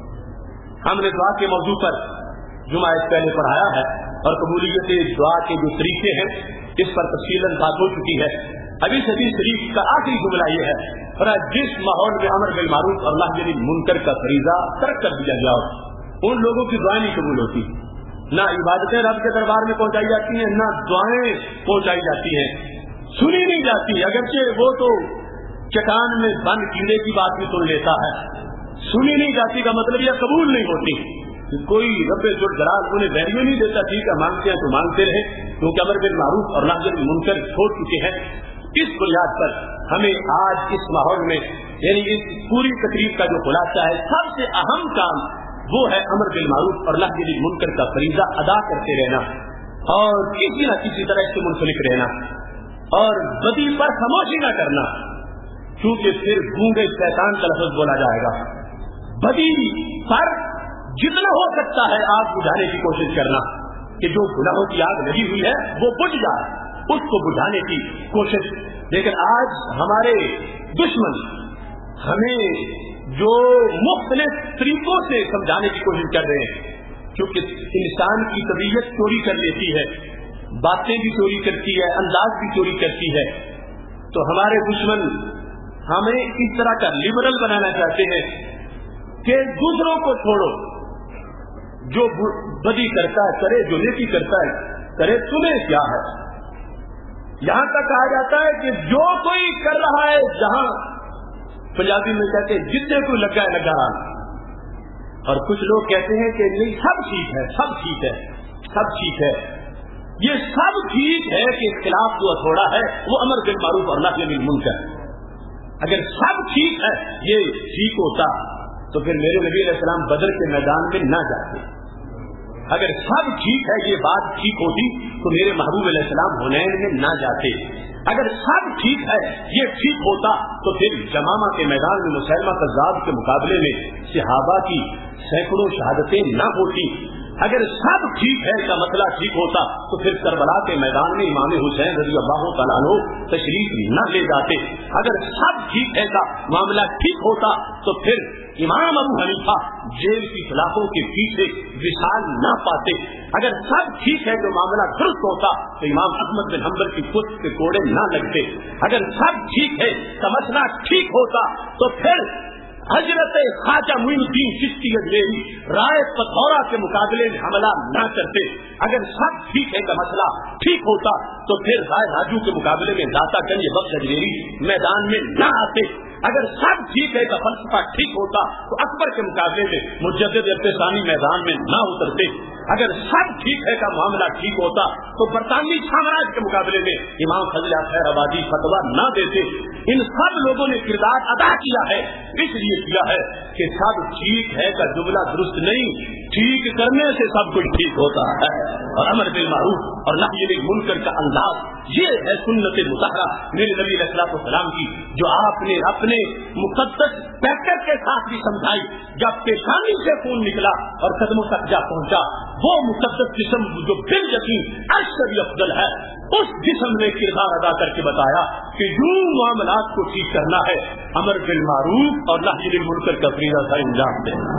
ہم نے دعا کے موضوع پر جمعہ پہلے پڑھایا ہے، اور قبولیت دعا کے جو طریقے ہیں اس پر تفصیلاً بات ہو چکی ہے۔ ابھی حدیث شریف کا آخری جملہ یہ ہے، جس ماحول میں امر بالمعروف اور نہی عن المنکر کا فریضہ ترک کر دیا گیا ان لوگوں کی دعائیں نہیں قبول ہوتی، نہ عبادتیں رب کے دربار میں پہنچائی جاتی ہیں، نہ دعائیں پہنچائی جاتی ہیں، سنی نہیں جاتی، اگرچہ وہ تو چٹان میں بند کیڑے کی بات بھی سن لیتا ہے، سنی نہیں جاتی کا مطلب یہ قبول نہیں ہوتی۔ کوئی رب ذوالجلال انہیں ویلیو نہیں دیتا، ٹھیک ہے مانگتے ہیں تو مانگتے رہے، کیونکہ امر بالمعروف اور نہی عن المنکر چھوڑ چکے ہیں۔ اس بنیاد پر ہمیں آج اس ماحول میں یعنی اس پوری تقریب کا جو خلاصہ ہے، سب سے اہم کام وہ ہے امر بالمعروف اور نہی عن المنکر کا فریضہ ادا کرتے رہنا، اور کسی نہ کسی طرح سے منسلک رہنا، اور بدی پر خاموشی نہ کرنا، کیونکہ پھر گونگے شیطان کا لفظ بولا جائے گا. بدی پر جتنا ہو سکتا ہے آگ بجھانے کی کوشش کرنا کہ جو گناہوں کی آگ لگی ہوئی ہے وہ بجھ جائے, اس کو بجھانے کی کوشش. لیکن آج ہمارے دشمن ہمیں جو مختلف طریقوں سے سمجھانے کی کوشش کر رہے ہیں, کیونکہ انسان کی طبیعت چوری کر لیتی ہے, باتیں بھی چوری کرتی ہے, انداز بھی چوری کرتی ہے. تو ہمارے دشمن ہمیں اس طرح کا لبرل بنانا چاہتے ہیں کہ دوسروں کو چھوڑو, جو بدی کرتا ہے کرے, جو نیکی کرتا ہے کرے, تمہیں کیا ہے. یہاں تک کہا جاتا ہے کہ جو کوئی کر رہا ہے, جہاں پنجابی میں کہتے ہیں جتنے کو لگا ہے لگا رہا, اور کچھ لوگ کہتے ہیں کہ نہیں سب ٹھیک ہے, سب ٹھیک ہے, سب ٹھیک ہے. یہ سب ٹھیک ہے کہ اختلاف جو تھوڑا ہے وہ امر بالمعروف اور نہی عن المنکر. اگر سب ٹھیک ہے یہ ٹھیک ہوتا تو پھر میرے نبی علیہ السلام بدر کے میدان میں نہ جاتے. اگر سب ٹھیک ہے یہ بات ٹھیک ہوتی تو میرے محبوب علیہ السلام حنین میں نہ جاتے. اگر سب ٹھیک ہے یہ ٹھیک ہوتا تو پھر یمامہ کے میدان میں مسیلمہ کذاب کے مقابلے میں صحابہ کی سینکڑوں شہادتیں نہ ہوتی. اگر سب ٹھیک ہے کا مسئلہ ٹھیک ہوتا تو پھر کربلا کے میدان میں امام حسین رضی اللہ تعالیٰ عنہ تشریف نہ لے جاتے. اگر سب ٹھیک ہے کا معاملہ ٹھیک ہوتا تو پھر امام ابو حنیفہ جیل کی سلاخوں کے پیچھے وصال نہ پاتے. اگر سب ٹھیک ہے جو معاملہ درست ہوتا تو امام احمد بن حنبل کی پشت کے کوڑے نہ لگتے. اگر سب ٹھیک ہے کا مسئلہ ٹھیک ہوتا تو پھر حضرت خواجہ معین الدین چشتی اجمیری رائے پتھورا کے مقابلے میں حملہ نہ کرتے. اگر سب ٹھیک ہے کا مسئلہ ٹھیک ہوتا تو پھر رائے راجو کے مقابلے میں داتا گنج بخش اجمیری میدان میں نہ آتے. اگر سب ٹھیک ہے کا فلسفہ ٹھیک ہوتا تو اکبر کے مقابلے میں مجدد ابتسامی میدان میں نہ اترتے. اگر سب ٹھیک ہے کا معاملہ ٹھیک ہوتا تو برطانوی سامراج کے مقابلے میں امام فضل خیر آبادی فتویٰ نہ دیتے. ان سب لوگوں نے کردار ادا کیا ہے, اس لیے کیا ہے کہ سب ٹھیک ہے کا جملہ درست نہیں, ٹھیک کرنے سے سب کچھ ٹھیک ہوتا ہے. اور امر بالمعروف اور نہی عن المنکر کا انداز یہ ہے سنت مطہرہ میرے نبی علیہ الصلوۃ والسلام کی, جو آپ نے اپنے مقدس پیکر کے ساتھ بھی سمجھائی. جب پیشانی سے خون نکلا اور قدموں تک جا پہنچا, وہ مقدس جسم جو بال یقین عرش سے بھی افضل ہے, اس جسم نے کردار ادا کر کے بتایا کہ یوں معاملات کو ٹھیک کرنا ہے, امر بالمعروف اور نہی عن المنکر کا فریضہ کا انجام دینا.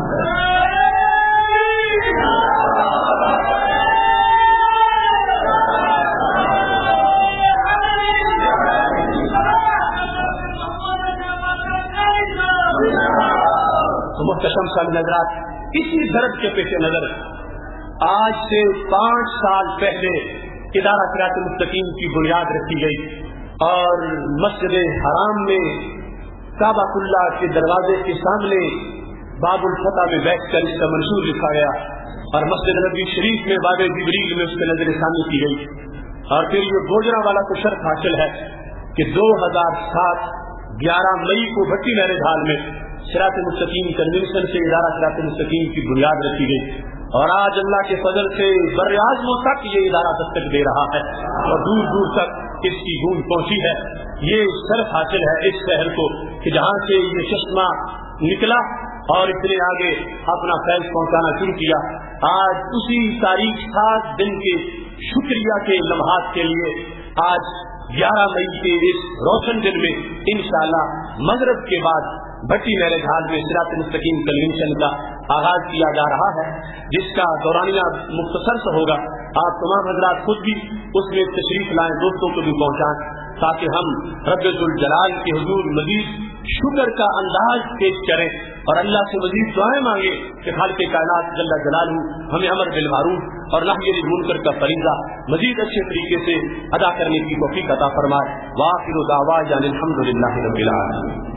تو محتشم صاحب نظرات, اسی درد کے پیش نظر آج سے 5 سال پہلے ادارہ صراط مستقیم کی بنیاد رکھی گئی اور مسجد حرام میں کعبہ اللہ کے دروازے کے سامنے باب الفتح میں بیٹھ کر اس کا منشور لکھا گیا اور مسجد نبوی شریف میں باب جبریل میں اس کے نظر ثانی کی گئی. اور پھر یہ گوجرا والا تو شرف حاصل ہے کہ 2007 11 مئی کو بھٹی نہر ڈھال میں صراط مستقیم کنونشن سے ادارہ صراط مستقیم کی بنیاد رکھی گئی اور آج اللہ کے فضل سے بر اعظموں تک یہ ادارہ دستک دے رہا ہے اور دور دور تک اس کی گونج پہنچی ہے. یہ شرف حاصل ہے اس شہر کو کہ جہاں سے یہ چشمہ نکلا اور اتنے آگے اپنا فیض پہنچانا شروع کیا. آج اسی تاریخ 7 دن کے شکریہ کے لمحات کے لیے آج 11 مئی کے اس روشن دن میں انشاءاللہ مغرب کے بعد بھٹی نہر ڈھال میں صراط مستقیم کنونشن کا آغاز کیا جا رہا ہے, جس کا دورانیہ مختصر سے ہوگا. آپ تمام حضرات خود بھی اس میں تشریف لائیں, دوستوں کو بھی پہنچائیں تاکہ ہم رب ذوالجلال کے حضور مزید شکر کا انداز پیش کریں اور اللہ سے مزید دعائیں مانگے کہ خالق کائنات جل جلالہ ہمیں امر بالمعروف اور نہی عن المنکر کا فریضہ مزید اچھے طریقے سے ادا کرنے کی توفیق عطا فرمائے. وآخر دعوانا الحمدللہ رب العالمین.